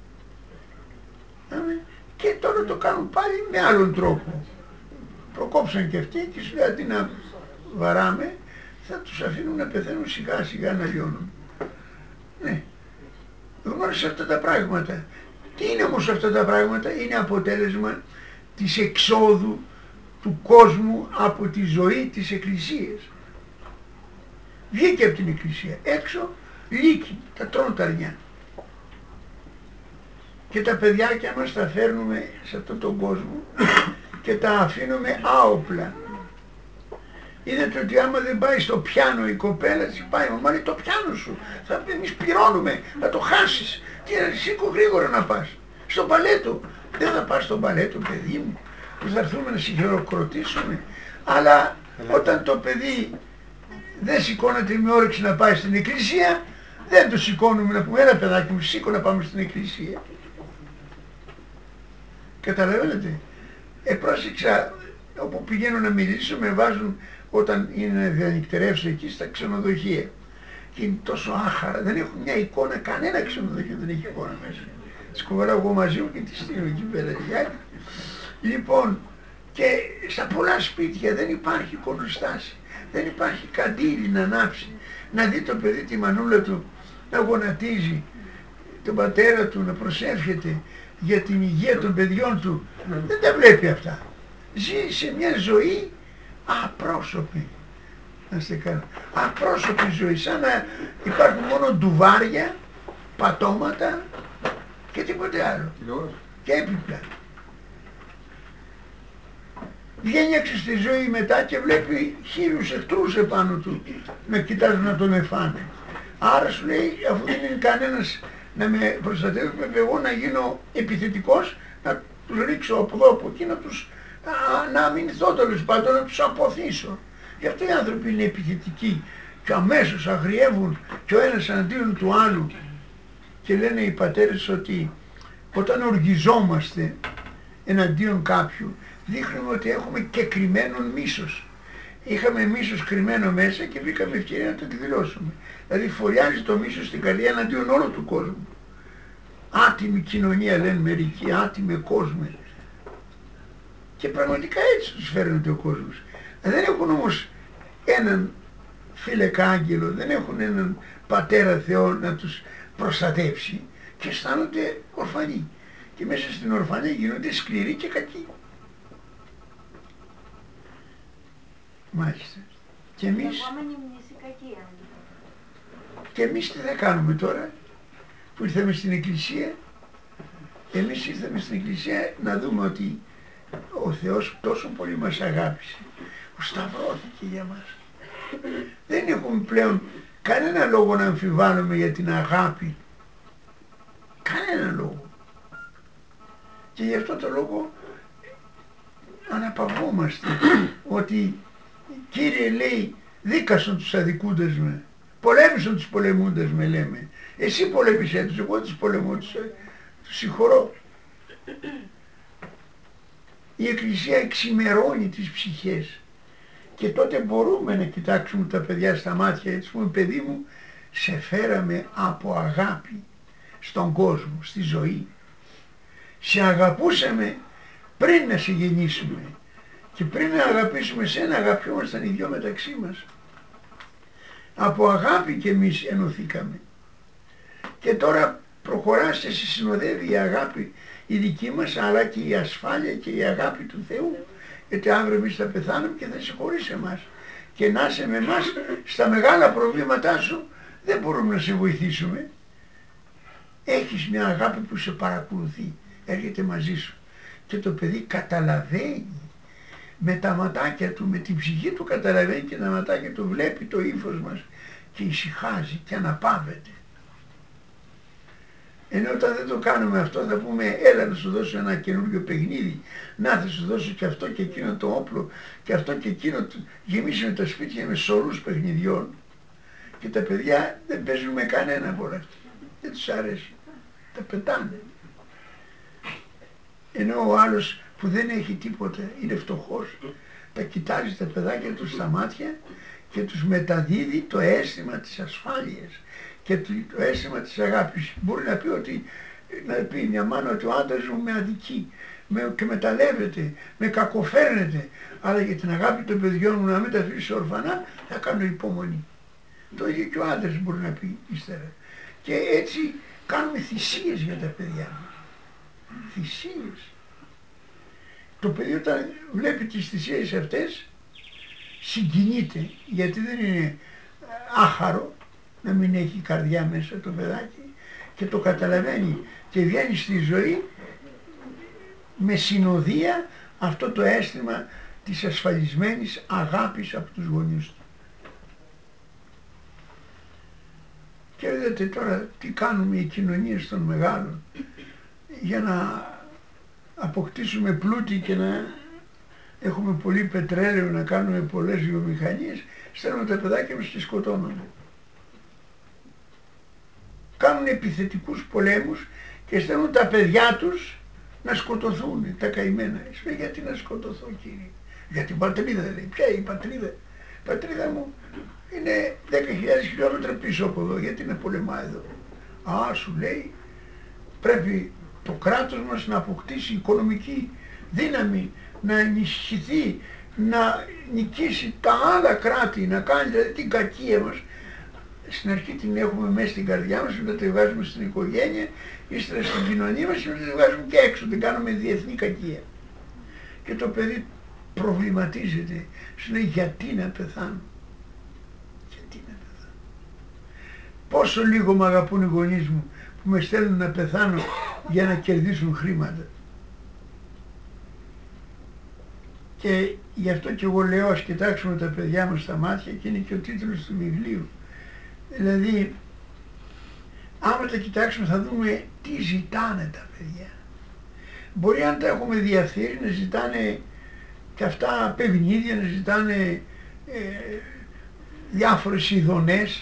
Και τώρα το κάνουν πάλι με άλλον τρόπο. Προκόψαν και αυτοί και σου λέει αντί να βαράμε θα τους αφήνουν να πεθαίνουν σιγά σιγά να λιώνουν. Ναι, γνώρισα αυτά τα πράγματα. Τι είναι όμως αυτά τα πράγματα? Είναι αποτέλεσμα της εξόδου του κόσμου από τη ζωή της Εκκλησίας. Βγήκε από την Εκκλησία, έξω λύκοι, τα τρώνε τα αρνιά. Και τα παιδιάκια μας τα φέρνουμε σε αυτόν τον κόσμο και τα αφήνουμε άοπλα. Είδατε ότι άμα δεν πάει στο πιάνο η κοπέλα της, πάει μαμά λέει το πιάνο σου, εμείς πληρώνουμε, να το χάσεις. Τι να σήκω γρήγορα να πας. Στο μπαλέτο. Δεν θα πας στο μπαλέτο παιδί μου, που θα έρθουμε να σε χειροκροτήσουμε. Αλλά όταν το παιδί δεν σηκώνεται με όρεξη να πάει στην εκκλησία, δεν το σηκώνουμε να πούμε έλα παιδάκι μου σήκω να πάμε στην εκκλησία. Καταλαβαίνετε. Πρόσεξα, όπου πηγαίνω να μιλήσω με βάζουν όταν είναι διανυκτερεύσει εκεί στα ξενοδοχεία. Και είναι τόσο άχαρα, δεν έχουν μια εικόνα, κανένα ξενοδοχείο δεν έχει εικόνα μέσα. Τις κουβαλάω εγώ μαζί μου και τις στείλω εκεί πέρα. Λοιπόν, και στα πολλά σπίτια δεν υπάρχει εικονοστάση, δεν υπάρχει καντήλι να ανάψει. Να δει το παιδί τη μανούλα του να γονατίζει, τον πατέρα του να προσεύχεται για την υγεία των παιδιών του. Δεν τα βλέπει αυτά. Ζει σε μια ζωή απρόσωπη. Να είστε καλά. Απρόσωπη ζωή, σαν να υπάρχουν μόνο ντουβάρια, πατώματα και τίποτε άλλο. Και έπιπλα. Βγαίνει έξω στη ζωή μετά και βλέπει 1000 εχθρούς επάνω του με κοιτάζουν να τον εφάνε. Άρα σου λέει αφού δεν είναι κανένας να με προστατεύει πρέπει εγώ να γίνω επιθετικός, να τους ρίξω από εδώ από εκεί, να αμυνθώ τέλος πάντων, να τους αποθήσω. Γι' αυτό οι άνθρωποι είναι επιθετικοί και αμέσως αγριεύουν και ο ένας αντίον του άλλου. Και λένε οι πατέρες ότι όταν οργιζόμαστε εναντίον κάποιου δείχνουμε ότι έχουμε και κρυμμένον μίσος. Είχαμε μίσος κρυμμένο μέσα και βρήκαμε ευκαιρία να το εκδηλώσουμε. Δηλαδή φωλιάζει το μίσος στην καρδιά εναντίον όλου του κόσμου. Άτιμη κοινωνία λένε μερικοί, άτιμε κόσμο. Και πραγματικά έτσι τους φέρνεται ο κόσμος. Δεν έχουν όμως έναν φύλακα άγγελο, δεν έχουν έναν πατέρα Θεό να τους προστατεύσει και αισθάνονται ορφανοί. Και μέσα στην ορφανία γίνονται σκληροί και κακοί. Μάλιστα. Και εμείς τι θα κάνουμε τώρα που ήρθαμε στην Εκκλησία? Εμείς ήρθαμε στην Εκκλησία να δούμε ότι ο Θεός τόσο πολύ μας αγάπησε που σταυρώθηκε για μας. Δεν έχουμε πλέον κανένα λόγο να αμφιβάλλουμε για την αγάπη. Κανένα λόγο. Και γι' αυτό το λόγο αναπαυόμαστε ότι Κύριε λέει δίκασον τους αδικούντες με, πολέμησον τους πολεμούντες με λέμε. Εσύ πολέμησέ τους, εγώ τους πολεμώ, τους συγχωρώ. Η Εκκλησία εξημερώνει τις ψυχές και τότε μπορούμε να κοιτάξουμε τα παιδιά στα μάτια και τους πούμε παιδί μου σε φέραμε από αγάπη στον κόσμο, στη ζωή. Σε αγαπούσαμε πριν να σε γεννήσουμε και πριν να αγαπήσουμε σένα αγαπιόμασταν οι δυο μεταξύ μας. Από αγάπη και εμείς ενωθήκαμε και τώρα προχωράς και σε συνοδεύει η αγάπη η δική μας αλλά και η ασφάλεια και η αγάπη του Θεού, γιατί αύριο εμείς θα πεθάνουμε και θα σε χωρίς εμάς και να είσαι με εμάς στα μεγάλα προβλήματά σου δεν μπορούμε να σε βοηθήσουμε. Έχεις μια αγάπη που σε παρακολουθεί, έρχεται μαζί σου και το παιδί καταλαβαίνει με τα ματάκια του, με την ψυχή του καταλαβαίνει και τα ματάκια του, βλέπει το ύφος μας και ησυχάζει και αναπαύεται. Ενώ όταν δεν το κάνουμε αυτό θα πούμε έλα να σου δώσω ένα καινούργιο παιχνίδι, να θα σου δώσω και αυτό και εκείνο το όπλο και αυτό και εκείνο, γεμίσουμε τα σπίτια με σωρούς παιχνιδιών και τα παιδιά δεν παίζουν με κανένα από όλα αυτά, δεν τους αρέσει, τα πετάνε. Ενώ ο άλλος που δεν έχει τίποτα, είναι φτωχός, τα κοιτάζει τα παιδάκια του στα μάτια και τους μεταδίδει το αίσθημα της ασφάλειας και το αίσθημα της αγάπης. Μπορεί να πει να πει μια μάνα ότι ο άντρας μου με αδικεί και με ταλεύεται, με κακοφέρνεται, αλλά για την αγάπη των παιδιών μου να μην τα αφήσει ορφανά θα κάνω υπομονή. Το ίδιο και ο άντρας μπορεί να πει ύστερα. Και έτσι κάνουμε θυσίες για τα παιδιά μας. Θυσίες. Το παιδί όταν βλέπει τις θυσίες αυτές συγκινείται, γιατί δεν είναι άχαρο να μην έχει καρδιά μέσα το παιδάκι και το καταλαβαίνει και βγαίνει στη ζωή με συνοδεία αυτό το αίσθημα της ασφαλισμένης αγάπης από τους γονείς του. Και είδατε τώρα τι κάνουμε οι κοινωνίες των μεγάλων για να αποκτήσουμε πλούτη και να έχουμε πολύ πετρέλαιο, να κάνουμε πολλές βιομηχανίες, στέλνουμε τα παιδάκια μας και σκοτώνονται. Κάνουν επιθετικούς πολέμους και στέλνουν τα παιδιά τους να σκοτωθούν, τα καημένα. Λέει, γιατί να σκοτωθώ κύριε? Για την πατρίδα λέει. Ποια είναι η πατρίδα? Η πατρίδα μου είναι 10.000 χιλιόμετρα πίσω από εδώ, γιατί να πολεμά εδώ? Α, σου λέει, πρέπει το κράτος μας να αποκτήσει οικονομική δύναμη, να ενισχυθεί, να νικήσει τα άλλα κράτη, να κάνει δηλαδή την κακία μας. Στην αρχή την έχουμε μέσα στην καρδιά μας, μετά τη βγάζουμε στην οικογένεια, ύστερα στην κοινωνία μας και μετά τη βγάζουμε και έξω, την κάνουμε διεθνή κακία. Και το παιδί προβληματίζεται, σου λέει γιατί να πεθάνω? Γιατί να πεθάνω? Πόσο λίγο με αγαπούν οι γονείς μου που με στέλνουν να πεθάνω για να κερδίσουν χρήματα. Και γι' αυτό και εγώ λέω ας κοιτάξουμε τα παιδιά μας στα μάτια και είναι και ο τίτλος του βιβλίου. Δηλαδή, άμα τα κοιτάξουμε θα δούμε τι ζητάνε τα παιδιά. Μπορεί αν τα έχουμε διαφθείρει να ζητάνε και αυτά παιχνίδια, να ζητάνε διάφορες ειδονές.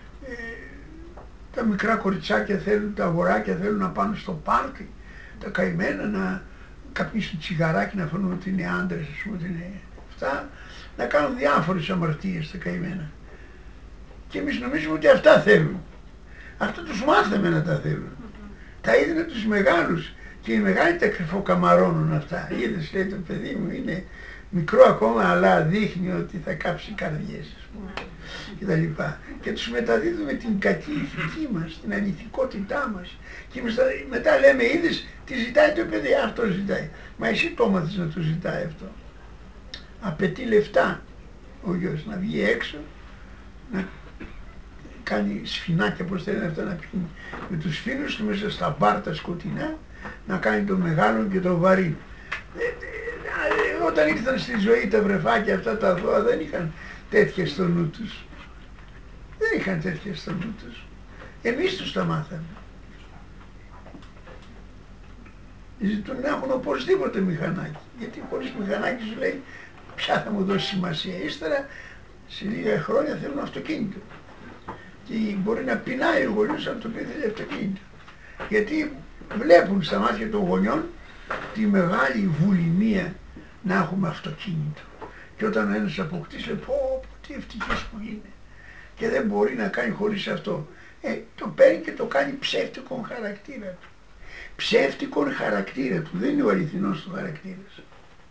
Τα μικρά κοριτσάκια θέλουν, τα αγοράκια θέλουν να πάνε στο πάρτι, τα καημένα να καπνίσουν τσιγαράκι, να φανούν ότι είναι άντρες, ας πούμε, ότι είναι αυτά, να κάνουν διάφορες αμαρτίες τα καημένα. Και εμείς νομίζουμε ότι αυτά θέλουν. Αυτό τους μάθαμε να τα θέλουν. Τα είδανε τους μεγάλους και οι μεγάλοι τα κρυφοκαμαρώνουν αυτά. Είδες, λέει, το παιδί μου είναι μικρό ακόμα αλλά δείχνει ότι θα κάψει καρδιές, ας πούμε, και τα λοιπά. Και τους μεταδίδουμε την κακή ηθική μας, την ανηθικότητά μας. Και μετά λέμε, είδες τι ζητάει το παιδί? Αυτό ζητάει. Μα εσύ το έμαθες να το ζητάει αυτό? Απαιτεί λεφτά ο γιος να βγει έξω, να κάνει σφινάκια, πώς θέλει αυτά, να πιει με τους φίλους του μέσα στα μπάρ τα σκοτεινά, να κάνει το μεγάλο και το βαρύ. Όταν ήρθαν στη ζωή τα βρεφάκια αυτά τα αθώα δεν είχαν τέτοια στο νου τους. Δεν είχαν τέτοια στο νου τους. Εμείς τους τα μάθαμε. Ζητούν να έχουν οπωσδήποτε μηχανάκι. Γιατί χωρίς μηχανάκι σου λέει ποια θα μου δώσει σημασία? Ύστερα σε λίγα χρόνια θέλουν αυτοκίνητο. Και μπορεί να πεινάει ο γονιός αν το πει θέλει αυτοκίνητο. Γιατί βλέπουν στα μάτια των γονιών τη μεγάλη βουλημία να έχουμε αυτοκίνητο. Και όταν ένας αποκτήσει λέει πω τι ευτυχής που είναι και δεν μπορεί να κάνει χωρίς αυτό. Το παίρνει και το κάνει ψεύτικον χαρακτήρα του. Ψεύτικον χαρακτήρα του, δεν είναι ο αληθινός του χαρακτήρας.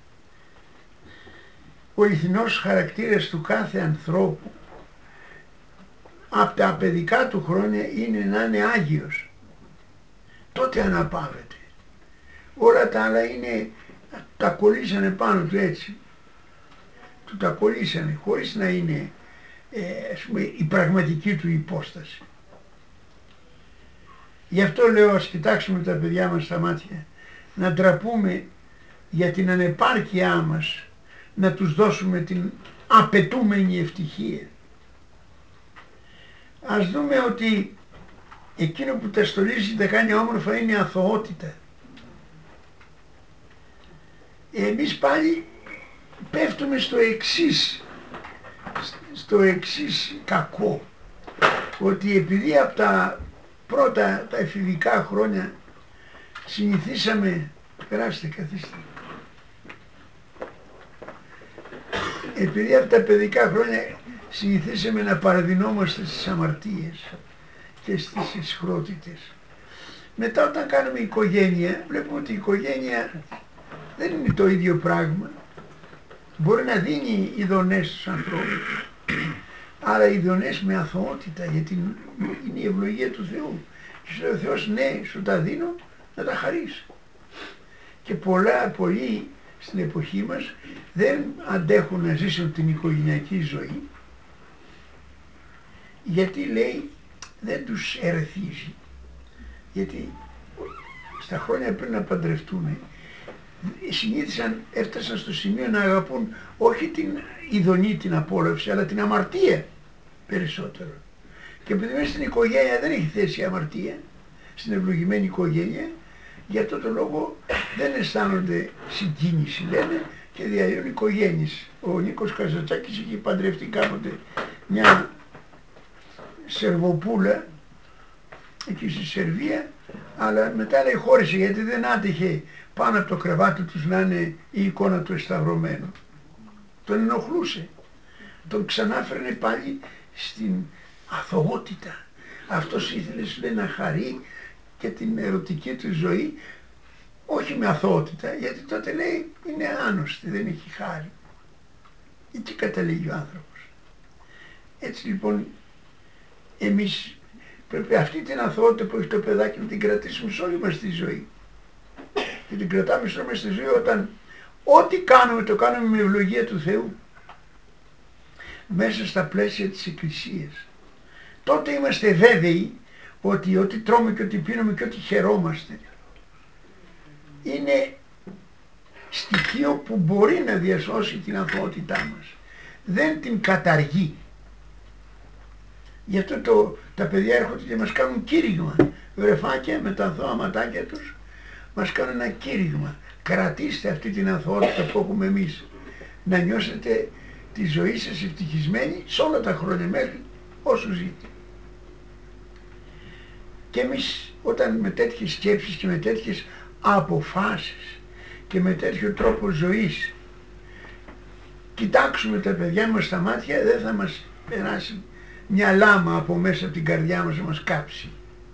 Ο αληθινός χαρακτήρας του κάθε ανθρώπου από τα παιδικά του χρόνια είναι να είναι Άγιος. Τότε αναπαύεται. Όλα τα άλλα είναι, τα κολλήσανε πάνω του έτσι. Του τα κολλήσανε χωρίς να είναι ας πούμε, η πραγματική του υπόσταση. Γι' αυτό λέω ας κοιτάξουμε τα παιδιά μας στα μάτια, να ντραπούμε για την ανεπάρκειά μας, να τους δώσουμε την απαιτούμενη ευτυχία. Ας δούμε ότι εκείνο που τα στολίζει τα κάνει όμορφα είναι η αθωότητα. Εμείς πάλι πέφτουμε στο εξής κακό, ότι επειδή από τα πρώτα τα εφηβικά χρόνια συνηθίσαμε, περάστε καθίστε, επειδή από τα παιδικά χρόνια συνηθίσαμε να παραδεινόμαστε στις αμαρτίες και στις αισχρότητες, μετά όταν κάνουμε οικογένεια βλέπουμε ότι η οικογένεια δεν είναι το ίδιο πράγμα. Μπορεί να δίνει ειδονές στους ανθρώπους, αλλά ειδονές με αθωότητα, γιατί είναι η ευλογία του Θεού. Και σου λέει ο Θεός, ναι, σου τα δίνω να τα χαρείς. Και πολλοί στην εποχή μας δεν αντέχουν να ζήσουν την οικογενειακή ζωή, γιατί λέει δεν τους ερεθίζει. Γιατί στα χρόνια πριν να παντρευτούν συνήθισαν, έφτασαν στο σημείο να αγαπούν όχι την ειδονή, την απόλαυση, αλλά την αμαρτία περισσότερο. Και επειδή μέσα στην οικογένεια δεν έχει θέση η αμαρτία, στην ευλογημένη οικογένεια, για αυτό το λόγο δεν αισθάνονται συγκίνηση, λένε, και διαλύουν οικογένειες. Ο Νίκος Καζατσάκης είχε παντρευτεί κάποτε μια Σερβοπούλα εκεί στη Σερβία, αλλά μετά λέει χώρισε γιατί δεν άτυχε πάνω από το κρεβάτι τους να είναι η εικόνα του εσταυρωμένου. Τον ενοχλούσε. Τον ξανάφερνε πάλι στην αθωότητα. Αυτός ήθελε, σου λέει, να χαρεί και την ερωτική του ζωή, όχι με αθωότητα, γιατί τότε λέει είναι άνοστοι, δεν έχει χάρη. Εκεί καταλήγει ο άνθρωπος. Έτσι λοιπόν εμείς πρέπει αυτή την αθωότητα που έχει το παιδάκι να την κρατήσουμε σε όλη μας τη ζωή. Και την κρατάμε σε όλη μας τη ζωή όταν ό,τι κάνουμε το κάνουμε με ευλογία του Θεού, μέσα στα πλαίσια της Εκκλησίας. Τότε είμαστε βέβαιοι ότι ό,τι τρώμε και ό,τι πίνουμε και ό,τι χαιρόμαστε είναι στοιχείο που μπορεί να διασώσει την αθωότητά μας. Δεν την καταργεί. Γι' αυτό τα παιδιά έρχονται και μας κάνουν κήρυγμα. Βρεφάκια με τα αθώα ματάκια τους μας κάνουν ένα κήρυγμα. Κρατήστε αυτή την αθωότητα που έχουμε εμείς. Να νιώσετε τη ζωή σας ευτυχισμένη σε όλα τα χρόνια μέχρι όσο ζείτε. Και εμείς όταν με τέτοιες σκέψεις και με τέτοιες αποφάσεις και με τέτοιο τρόπο ζωής κοιτάξουμε τα παιδιά μας στα μάτια, δεν θα μας περάσει μια λάμα από μέσα από την καρδιά μας να μας κάψει.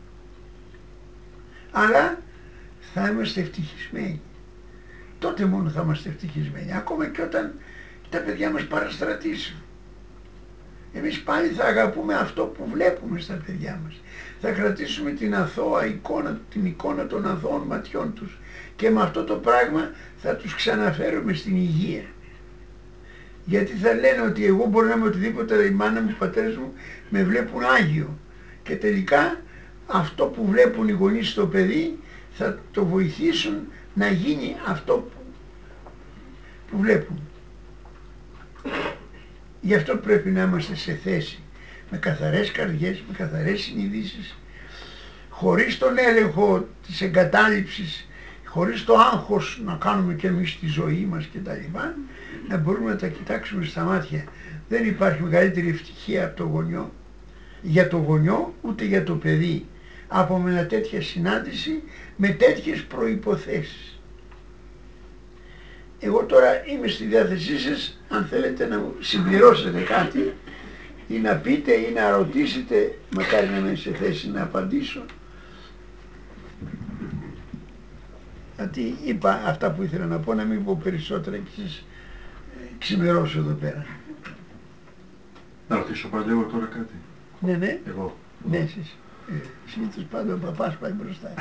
Αλλά θα είμαστε ευτυχισμένοι. Τότε μόνο θα είμαστε ευτυχισμένοι. Ακόμα και όταν τα παιδιά μας παραστρατήσουν. Εμείς πάλι θα αγαπούμε αυτό που βλέπουμε στα παιδιά μας. Θα κρατήσουμε την αθώα εικόνα, την εικόνα των αθώων ματιών τους. Και με αυτό το πράγμα θα τους ξαναφέρουμε στην υγεία. Γιατί θα λένε ότι εγώ μπορώ να είμαι οτιδήποτε, η μάνα μου, οι πατέρες μου με βλέπουν Άγιο. Και τελικά αυτό που βλέπουν οι γονείς στο παιδί θα το βοηθήσουν να γίνει αυτό που βλέπουν. Γι' αυτό πρέπει να είμαστε σε θέση, με καθαρές καρδιές, με καθαρές συνειδήσεις, χωρίς τον έλεγχο της εγκατάλειψης, χωρίς το άγχος να κάνουμε και εμείς τη ζωή μας κτλ. Να μπορούμε να τα κοιτάξουμε στα μάτια. Δεν υπάρχει μεγαλύτερη ευτυχία από το γονιό, για το γονιό ούτε για το παιδί, από μια τέτοια συνάντηση με τέτοιες προϋποθέσεις. Εγώ τώρα είμαι στη διάθεσή σας, αν θέλετε να μου συμπληρώσετε κάτι ή να πείτε ή να ρωτήσετε, μακάρι να είμαι σε θέση να απαντήσω. Γιατί είπα αυτά που ήθελα να πω, να μην πω περισσότερα και σας ξημερώσω εδώ πέρα. Να ρωτήσω πάλι εγώ τώρα κάτι. Ναι, ναι. Εγώ. Ναι, εσείς. Συνήθως πάντα ο παπάς πάει μπροστά.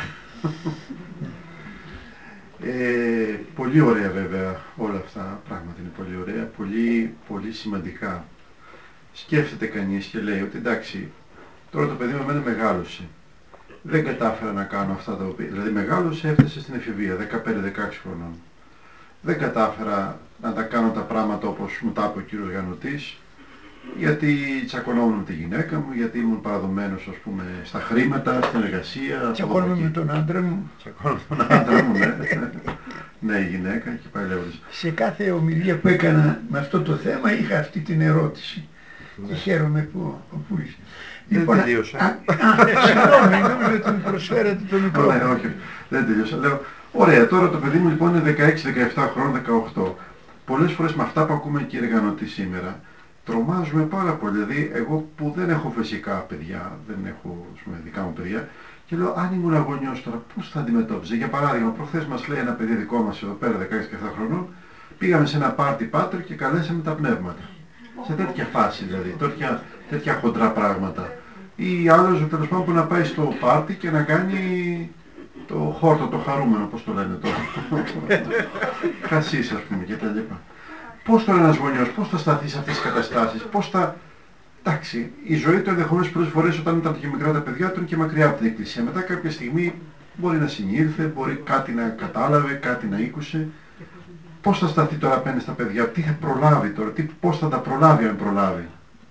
Πολύ ωραία βέβαια όλα αυτά, πράγματι είναι πολύ ωραία, πολύ, πολύ σημαντικά. σκέφτεται κανείς και λέει ότι εντάξει, τώρα το παιδί μου εμένα μεγάλωσε. Δεν κατάφερα να κάνω αυτά τα οποία... Δηλαδή μεγάλωσε, έφτασε στην εφηβεία, 15-16 χρονών. Δεν κατάφερα να τα κάνω τα πράγματα όπως μου τα είπε ο κύριος Γιαννωτής, γιατί τσακωνόμουν με τη γυναίκα μου, γιατί ήμουν παραδομένος, ας πούμε, στα χρήματα, στην εργασία. Τσακώνομαι με τον άντρα μου. Τσακώνομαι με τον άντρα μου, ναι. Ναι, η γυναίκα και πάει λέγοντας. Σε κάθε ομιλία που έκανα με αυτό το θέμα είχα αυτή την ερώτηση. Και χαίρομαι που είσαι. Δεν τελείωσα. Συγγνώμη, νόμιζα ότι μου προσφέρατε το μικρό. Ναι, όχι, δεν τελείωσα. Λέω, ωραία, τώρα το παιδί μου λοιπόν είναι 16-17 χρόνων, 18. Πολλές φορές με αυτά που ακούμε, κύριε Γανωτή, σήμερα, τρομάζουμε πάρα πολύ. Δηλαδή, εγώ που δεν έχω φυσικά παιδιά, δεν έχω δικά μου παιδιά, και λέω, αν ήμουν γονιός τώρα, πώς θα αντιμετώπιζε? Για παράδειγμα, προχθές μας λέει ένα παιδί δικό μας εδώ πέρα, 16-17 χρονών, πήγαμε σε ένα πάρτι πάτερ και καλέσαμε τα πνεύματα. Σε τέτοια φάση δηλαδή, τέτοια χοντρά πράγματα. Ή άλλος τέλος πάντων που να πάει στο πάρτι και να κάνει το χόρτο, το χαρούμενο, πώς το λένε τώρα. Χασίς, ας πούμε, και τα λοιπά. Πώς τώρα ένας γονιός, πώς θα σταθεί σε αυτές τις καταστάσεις, πώς θα... Εντάξει, η ζωή του ενδεχομένως πολλές φορές όταν ήταν και μικρά τα παιδιά του είναι και μακριά από την εκκλησία. Μετά κάποια στιγμή μπορεί να συνήλθε, μπορεί κάτι να κατάλαβε, κάτι να ήκουσε. Πώς θα σταθεί τώρα απέναντι στα παιδιά, τι θα προλάβει τώρα, πώς θα τα προλάβει αν προλάβει?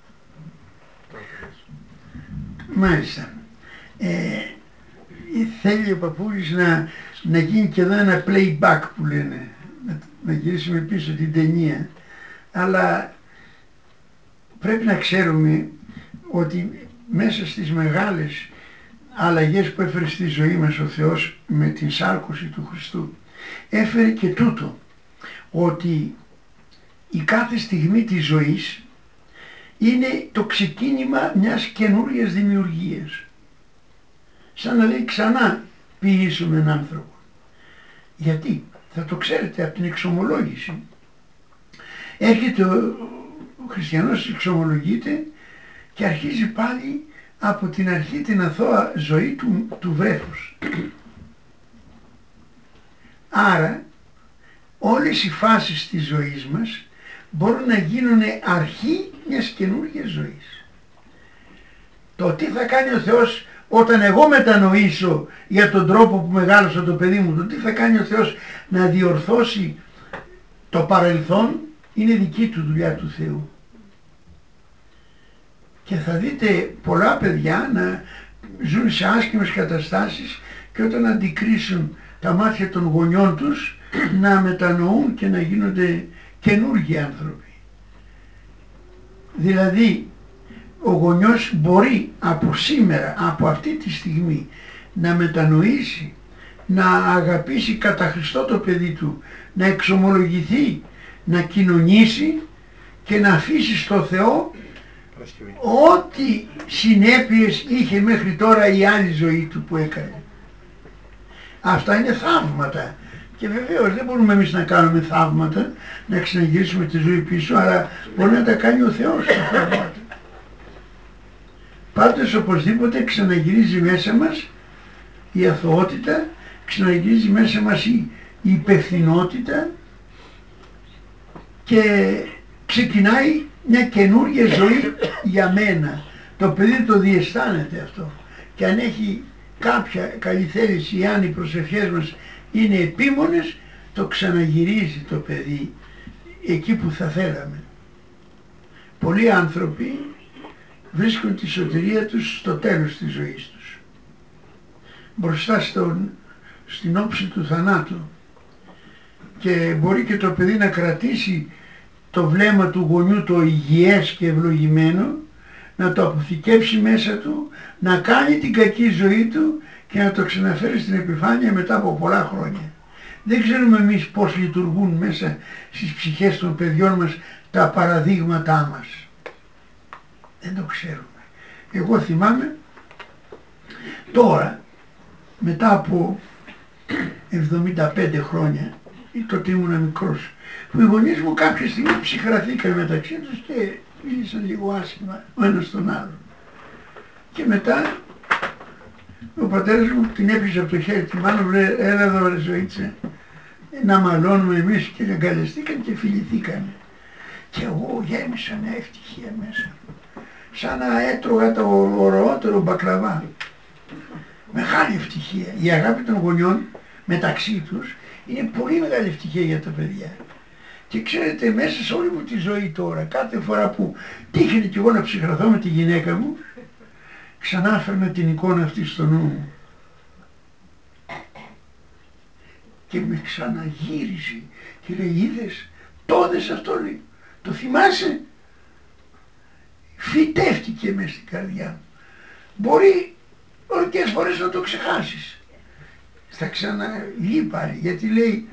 Μάλιστα. Θέλει ο παππούλης να γίνει και εδώ ένα playback που λένε, να γυρίσουμε πίσω την ταινία. Αλλά πρέπει να ξέρουμε ότι μέσα στις μεγάλες αλλαγές που έφερε στη ζωή μας ο Θεός με την σάρκωση του Χριστού, έφερε και τούτο, ότι η κάθε στιγμή της ζωής είναι το ξεκίνημα μιας καινούριας δημιουργίας. Σαν να λέει ξανά ποιήσουμε έναν άνθρωπο. Γιατί, θα το ξέρετε από την εξομολόγηση. Έρχεται ο χριστιανός, εξομολογείται και αρχίζει πάλι από την αρχή την αθώα ζωή του βρέφους. Άρα όλες οι φάσεις της ζωής μας μπορούν να γίνουν αρχή μιας καινούργιας ζωής. Το τι θα κάνει ο Θεός όταν εγώ μετανοήσω για τον τρόπο που μεγάλωσα το παιδί μου, το τι θα κάνει ο Θεός να διορθώσει το παρελθόν, είναι δική του δουλειά, του Θεού. Και θα δείτε πολλά παιδιά να ζουν σε άσχημες καταστάσεις και όταν αντικρίσουν τα μάτια των γονιών τους να μετανοούν και να γίνονται καινούργιοι άνθρωποι. Δηλαδή ο γονιός μπορεί από σήμερα, από αυτή τη στιγμή να μετανοήσει, να αγαπήσει κατά Χριστό το παιδί του, να εξομολογηθεί, να κοινωνήσει και να αφήσει στο Θεό ό,τι συνέπειες είχε μέχρι τώρα η άλλη ζωή του που έκανε. Αυτά είναι θαύματα. Και βεβαίως δεν μπορούμε εμείς να κάνουμε θαύματα, να ξαναγυρίσουμε τη ζωή πίσω, αλλά μπορεί να τα κάνει ο Θεός τα θαύματα. Πάντως οπωσδήποτε ξαναγυρίζει μέσα μας η αθωότητα, ξαναγυρίζει μέσα μας η υπευθυνότητα και ξεκινάει μια καινούργια ζωή για μένα. Το παιδί το διαισθάνεται αυτό και αν έχει κάποια καλή θέληση, αν οι προσευχές μας είναι επίμονες, το ξαναγυρίζει το παιδί εκεί που θα θέλαμε. Πολλοί άνθρωποι βρίσκουν τη σωτηρία τους στο τέλος της ζωής τους, μπροστά στην όψη του θανάτου, και μπορεί και το παιδί να κρατήσει το βλέμμα του γονιού το υγιές και ευλογημένο, να το αποθηκεύσει μέσα του, να κάνει την κακή ζωή του και να το ξαναφέρει στην επιφάνεια μετά από πολλά χρόνια. Δεν ξέρουμε εμείς πώς λειτουργούν μέσα στις ψυχές των παιδιών μας τα παραδείγματά μας. Δεν το ξέρουμε. Εγώ θυμάμαι τώρα, μετά από 75 χρόνια, ή τότε ήμουνα μικρός, που οι γονείς μου κάποια στιγμή ψυχραθήκαν μεταξύ τους και μίλησαν λίγο άσχημα ο ένας τον άλλον. Και μετά ο πατέρας μου την έπιασε από το χέρι τη μάνα μου, λέει, έλα εδώ ρε ζωήτσε, να μαλώνουμε εμείς, και αγκαλιαστήκαν και φιληθήκαν. Και εγώ γέμισα μια ευτυχία μέσα. Σαν να έτρωγα το ωραιότερο μπακλαβά. Μεγάλη ευτυχία. Η αγάπη των γονιών μεταξύ τους είναι πολύ μεγάλη ευτυχία για τα παιδιά. Και ξέρετε, μέσα σε όλη μου τη ζωή τώρα, κάθε φορά που τύχαινε κι εγώ να ψυχραθώ με τη γυναίκα μου, ξανά φέρνα την εικόνα αυτή στο νου μου. Και με ξαναγύριζε και λέει, είδες, τόδες αυτό, λέει, το θυμάσαι? Φυτεύτηκε μες στην καρδιά μου. Μπορεί ορικές φορές να το ξεχάσεις. Θα ξαναγεί πάλι, γιατί λέει,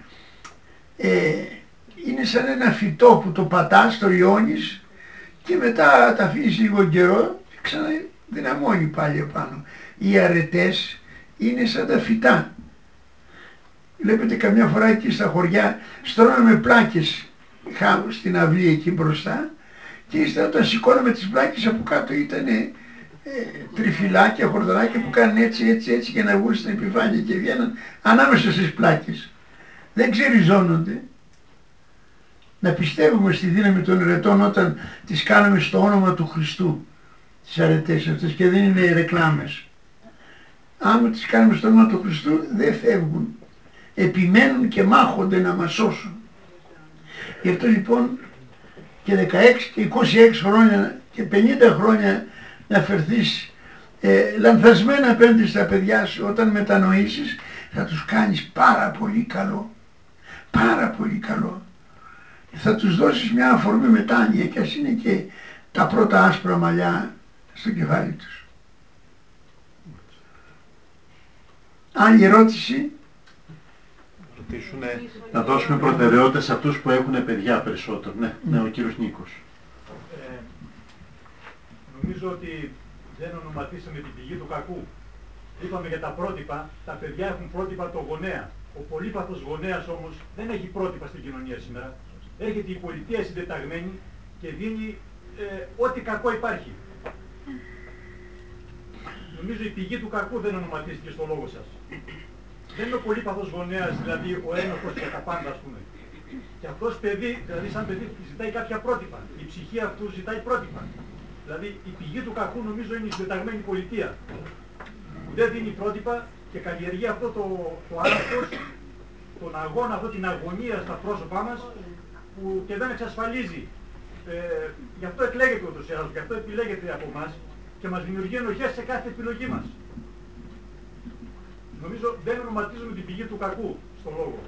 είναι σαν ένα φυτό που το πατάς, το λιώνεις και μετά τα αφήνεις λίγο καιρό και ξαναδυναμώνει πάλι επάνω. Οι αρετές είναι σαν τα φυτά. Βλέπετε καμιά φορά εκεί στα χωριά στρώναμε πλάκες στην αυλή εκεί μπροστά και ύστερα όταν σηκώναμε τις πλάκες από κάτω ήταν τριφυλάκια, χορδράκια που κάνουν έτσι για να βγουν στην επιφάνεια και βγαίνουν ανάμεσα στις πλάκες. Δεν ξεριζώνονται. Να πιστεύουμε στη δύναμη των αρετών όταν τις κάναμε στο όνομα του Χριστού, τις αρετές αυτές, και δεν είναι ρεκλάμες. Άμα τις κάνουμε στο όνομα του Χριστού δεν φεύγουν. Επιμένουν και μάχονται να μας σώσουν. Γι' αυτό λοιπόν και 16 και 26 χρόνια και 50 χρόνια να φερθείς λανθασμένα απέναντι στα παιδιά σου, όταν μετανοήσεις θα τους κάνεις πάρα πολύ καλό. Πάρα πολύ καλό. Θα τους δώσεις μια αφορμή μετάνοια και ας είναι και τα πρώτα άσπρα μαλλιά στο κεφάλι τους. Άλλη ερώτηση? Να δώσουμε προτεραιότητα σε αυτούς που έχουν παιδιά περισσότερο. Ναι, ο κύριος Νίκος. Νομίζω ότι δεν ονοματίσαμε την πηγή του κακού. Είπαμε για τα πρότυπα, τα παιδιά έχουν πρότυπα το γονέα. Ο πολύπαθος γονέας όμως δεν έχει πρότυπα στην κοινωνία σήμερα. Έρχεται η πολιτεία συντεταγμένη και δίνει ό,τι κακό υπάρχει. Νομίζω η πηγή του κακού δεν ονοματίστηκε στο λόγο σας. Δεν είναι ο πολύπαθος γονέας, δηλαδή ο ένοχος για τα πάντα, ας πούμε. Και αυτός παιδί, δηλαδή σαν παιδί, ζητάει κάποια πρότυπα. Η ψυχή αυτού ζητάει πρότυπα. Δηλαδή η πηγή του κακού νομίζω είναι η συντεταγμένη πολιτεία. Που δεν δίνει πρότυπα και καλλιεργεί αυτό το άρρωστος, τον αγώνα, αυτό την αγωνία στα πρόσωπά μας, που και δεν εξασφαλίζει. Γι' αυτό εκλέγεται ούτως ή άλλως, γι' αυτό επιλέγεται από εμάς και μας δημιουργεί ενοχές σε κάθε επιλογή μας. Νομίζω δεν ονοματίζουμε την πηγή του κακού στο λόγο.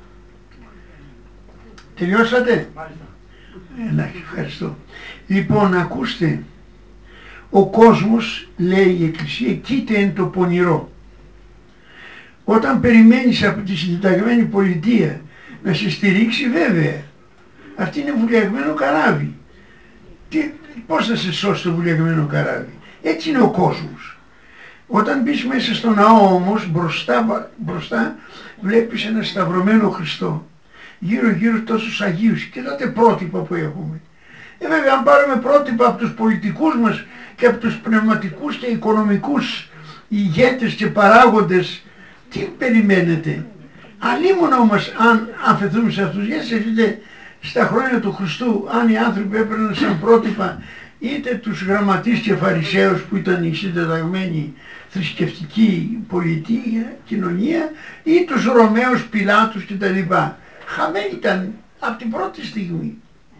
Τελειώσατε? Μάλιστα. Ευχαριστώ. Λοιπόν, ακούστε. Ο κόσμος, λέει η Εκκλησία, κοίται εν το πονηρό. Όταν περιμένεις από τη συντεταγμένη πολιτεία να σε στηρίξει, βέβαια, αυτή είναι βουλιαγμένο καράβι. Πώς θα σε σώσει το βουλιαγμένο καράβι? Έτσι είναι ο κόσμος. Όταν μπεις μέσα στο ναό όμως, μπροστά βλέπεις ένα σταυρωμένο Χριστό. Γύρω τόσους Αγίους και τότε πρότυπα που έχουμε. Βέβαια αν πάρουμε πρότυπα από τους πολιτικούς μας και από τους πνευματικούς και οικονομικούς ηγέτες και παράγοντες, τι περιμένετε? Αλλήμον όμως αν αφαιθούμε σε αυτούς. Για σκεφτείτε στα χρόνια του Χριστού, αν οι άνθρωποι έπαιρναν σαν πρότυπα είτε τους γραμματείς και φαρισαίους που ήταν η συντεταγμένη θρησκευτική πολιτεία, κοινωνία, ή τους Ρωμαίους Πιλάτους κτλ. Χαμένοι ήταν από την πρώτη στιγμή.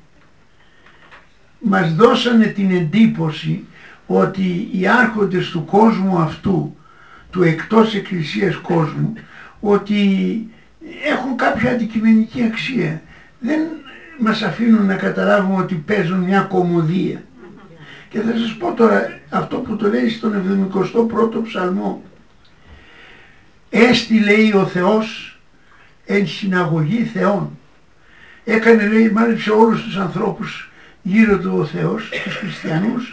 Μας δώσανε την εντύπωση ότι οι άρχοντες του κόσμου αυτού, του εκτός εκκλησίας κόσμου, ότι έχουν κάποια αντικειμενική αξία. Δεν μας αφήνουν να καταλάβουμε ότι παίζουν μια κωμωδία. Και θα σας πω τώρα αυτό που το λέει στον 71ο ψαλμό. Έστι, λέει, ο Θεός εν συναγωγή θεών. Έκανε, λέει, μάλεψε όλους τους ανθρώπους γύρω του ο Θεός, τους χριστιανούς.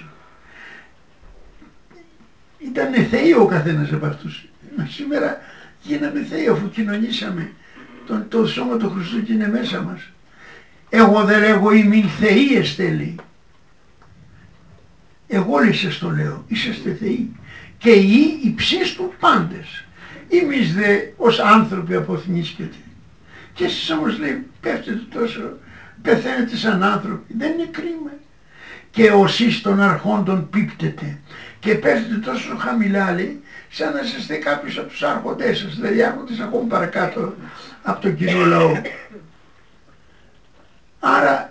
Ήταν θεοί ο καθένας από αυτούς. Σήμερα γίναμε θεοί αφού κοινωνήσαμε. Το σώμα του Χριστού και είναι μέσα μας. Εγώ δεν λέγω ημιν θεοί εστέλει. Εγώ, λέει, σας το λέω, είσαστε θεοί και οι υψίστου πάντες. Εμείς δε ως άνθρωποι αποθνίσκετε. Και εσείς όμως, λέει, πέφτετε τόσο πεθαίνετε σαν άνθρωποι, δεν είναι κρίμα? Και ο σεις των αρχόντων πίπτεται και πέφτετε τόσο χαμηλά, λέει, σαν να είστε κάποιος από τους άρχοντές σας, δηλαδή άρχοντες ακόμη παρακάτω από τον κοινό λαό. Άρα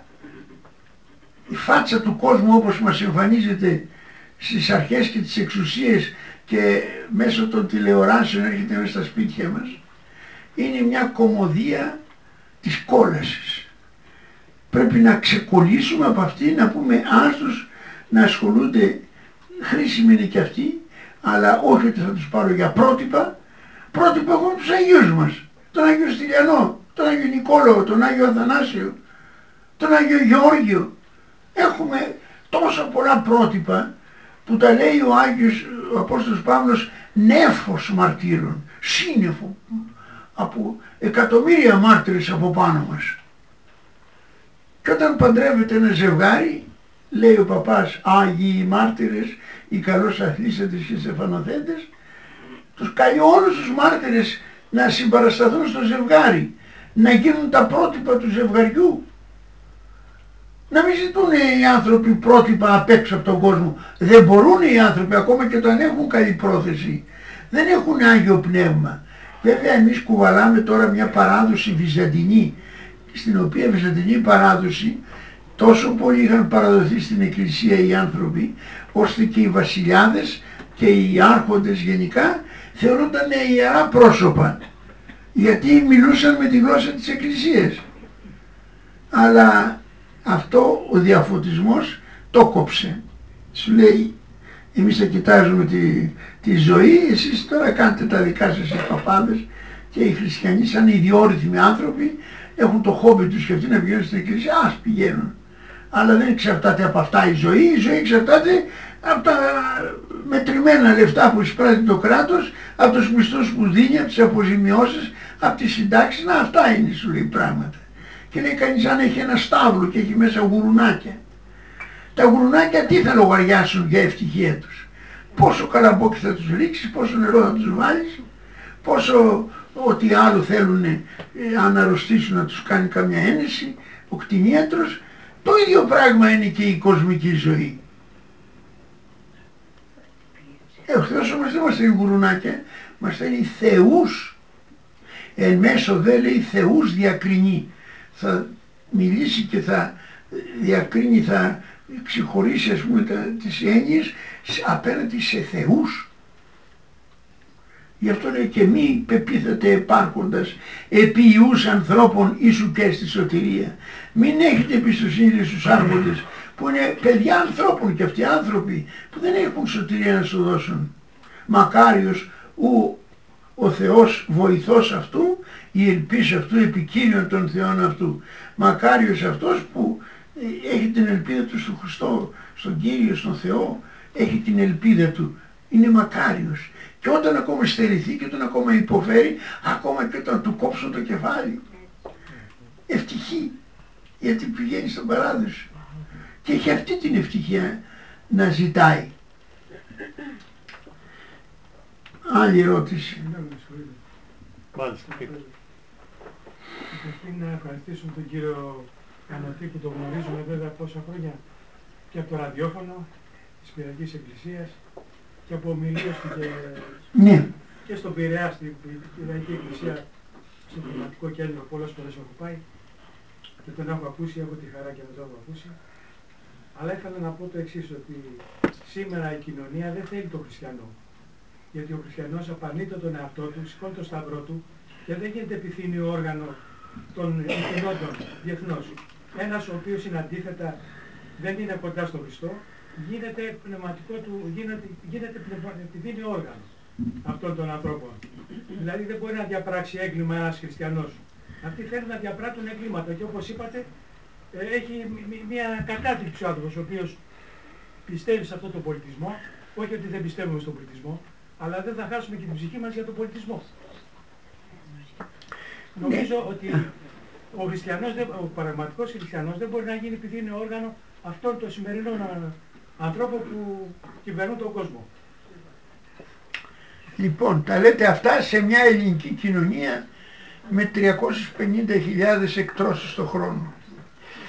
η φάτσα του κόσμου όπως μας εμφανίζεται στις αρχές και τις εξουσίες και μέσω των τηλεοράσεων έρχεται μέσα στα σπίτια μας, είναι μια κωμωδία της κόλασης. Πρέπει να ξεκολλήσουμε από αυτή, να πούμε άστος να ασχολούνται, χρήσιμοι είναι και αυτοί, αλλά όχι ότι θα τους πάρω για πρότυπα. Πρότυπα έχουμε τους Αγίους μας, τον Άγιο Στυλιανό, τον Άγιο Νικόλαο, τον Άγιο Αθανάσιο, τον Άγιο Γεώργιο. Έχουμε τόσα πολλά πρότυπα που τα λέει ο Άγιος ο Απόστολος Παύλος νέφος μαρτύρων, σύννεφο από εκατομμύρια μάρτυρες από πάνω μας. Και όταν παντρεύεται ένα ζευγάρι, λέει ο παπάς, Άγιοι μάρτυρες, οι καλώς αθλήσαντες και στεφανοθέντες, τους καλεί όλους τους μάρτυρες να συμπαρασταθούν στο ζευγάρι, να γίνουν τα πρότυπα του ζευγαριού. Να μην ζητούν οι άνθρωποι πρότυπα απ' έξω από τον κόσμο. Δεν μπορούν οι άνθρωποι, ακόμα και όταν έχουν καλή πρόθεση, δεν έχουν Άγιο Πνεύμα. Βέβαια εμείς κουβαλάμε τώρα μια παράδοση βυζαντινή, στην οποία η βυζαντινή παράδοση τόσο πολύ είχαν παραδοθεί στην Εκκλησία οι άνθρωποι, ώστε και οι βασιλιάδες και οι άρχοντες γενικά θεωρούνταν ιερά πρόσωπα, γιατί μιλούσαν με τη γλώσσα της Εκκλησίας. Αλλά αυτό ο διαφωτισμός το κόψε. Σου λέει, εμείς θα κοιτάζουμε τη ζωή, εσείς τώρα κάντε τα δικά σας οι παπάδες και οι χριστιανοί σαν ιδιόρυθμοι άνθρωποι έχουν το χόμπι τους και αυτοί να πηγαίνουν στην εκκλησία, ας πηγαίνουν. Αλλά δεν εξαρτάται από αυτά η ζωή εξαρτάται από τα μετρημένα λεφτά που εισπράττει το κράτος, από τους μισθούς που δίνει, από τις αποζημιώσεις, από τις συντάξεις, να αυτά είναι σου λέει πράγματα. Και λέει κανείς αν έχει ένα στάβλο και έχει μέσα γουρουνάκια. Τα γουρουνάκια τι θα λογαριάσουν για ευτυχία τους? Πόσο καλαμπόκι θα τους ρίξεις, πόσο νερό θα τους βάλεις, πόσο ό,τι άλλο θέλουν αν αρρωστήσουν να τους κάνει καμιά ένεση, ο κτηνίατρος. Το ίδιο πράγμα είναι και η κοσμική ζωή. Ο Θεός όμως δεν μας θέλει γουρουνάκια, μας θέλει θεούς. Εν μέσω δε λέει θεούς διακρινεί. Θα μιλήσει και θα διακρίνει, θα ξεχωρίσει ας πούμε τις έννοιες απέναντι σε θεούς. Γι' αυτό λέει και μη πεπίθετε επάρχοντας επί ιούς ανθρώπων ίσου και στη σωτηρία. Μην έχετε εμπιστοσύνη στους άρχοντες που είναι παιδιά ανθρώπων και αυτοί άνθρωποι που δεν έχουν σωτηρία να σου δώσουν. Μακάριος ο Θεός βοηθός αυτού, η ελπίς αυτού, επικύριον των Θεών αυτού. Μακάριος αυτός που έχει την ελπίδα του στον Χριστό, στον Κύριο, στον Θεό, έχει την ελπίδα του. Είναι μακάριος. Και όταν ακόμα στερηθεί και όταν ακόμα υποφέρει, ακόμα και όταν του κόψουν το κεφάλι, ευτυχή, γιατί πηγαίνει στον παράδεισο και έχει αυτή την ευτυχία να ζητάει. Άλλη ερώτηση. Μάλιστα. Καταρχήν να ευχαριστήσουμε τον κύριο Κανωτή που τον γνωρίζουμε βέβαια πόσα χρόνια και από το ραδιόφωνο της Πειραιακής Εκκλησίας και από ομιλίες του Ναι. και στον Πειραιά, στην Πειραιακή Εκκλησία, στο Πνευματικό Κέντρο πολλές φορές έχω πάει και τον έχω ακούσει, έχω τη χαρά και να τον έχω ακούσει. Αλλά ήθελα να πω το εξής, ότι σήμερα η κοινωνία δεν θέλει τον χριστιανό. Γιατί ο χριστιανός απαρνείται τον εαυτό του, σηκώνει το σταυρό του και δεν γίνεται επιθύμιο όργανο των ηθινόντων διεθνώς. Ένας ο οποίος είναι αντίθετα, δεν είναι κοντά στον Χριστό, γίνεται πνευματικό του, γίνεται επιθύμιο όργανο αυτών των ανθρώπων. Δηλαδή δεν μπορεί να διαπράξει έγκλημα ένας χριστιανός. Αυτοί θέλουν να διαπράττουν εγκλήματα και όπως είπατε έχει μια κατάθλιψη ο άνθρωπος ο οποίος πιστεύει σε αυτόν τον πολιτισμό, όχι ότι δεν πιστεύουμε στον πολιτισμό, αλλά δεν θα χάσουμε και την ψυχή μας για τον πολιτισμό. Νομίζω ότι ο πραγματικός χριστιανός δεν μπορεί να γίνει επιθύμιο όργανο αυτών των σημερινών ανθρώπων που κυβερνούν τον κόσμο. Λοιπόν, τα λέτε αυτά σε μια ελληνική κοινωνία με 350.000 εκτρώσεις το χρόνο.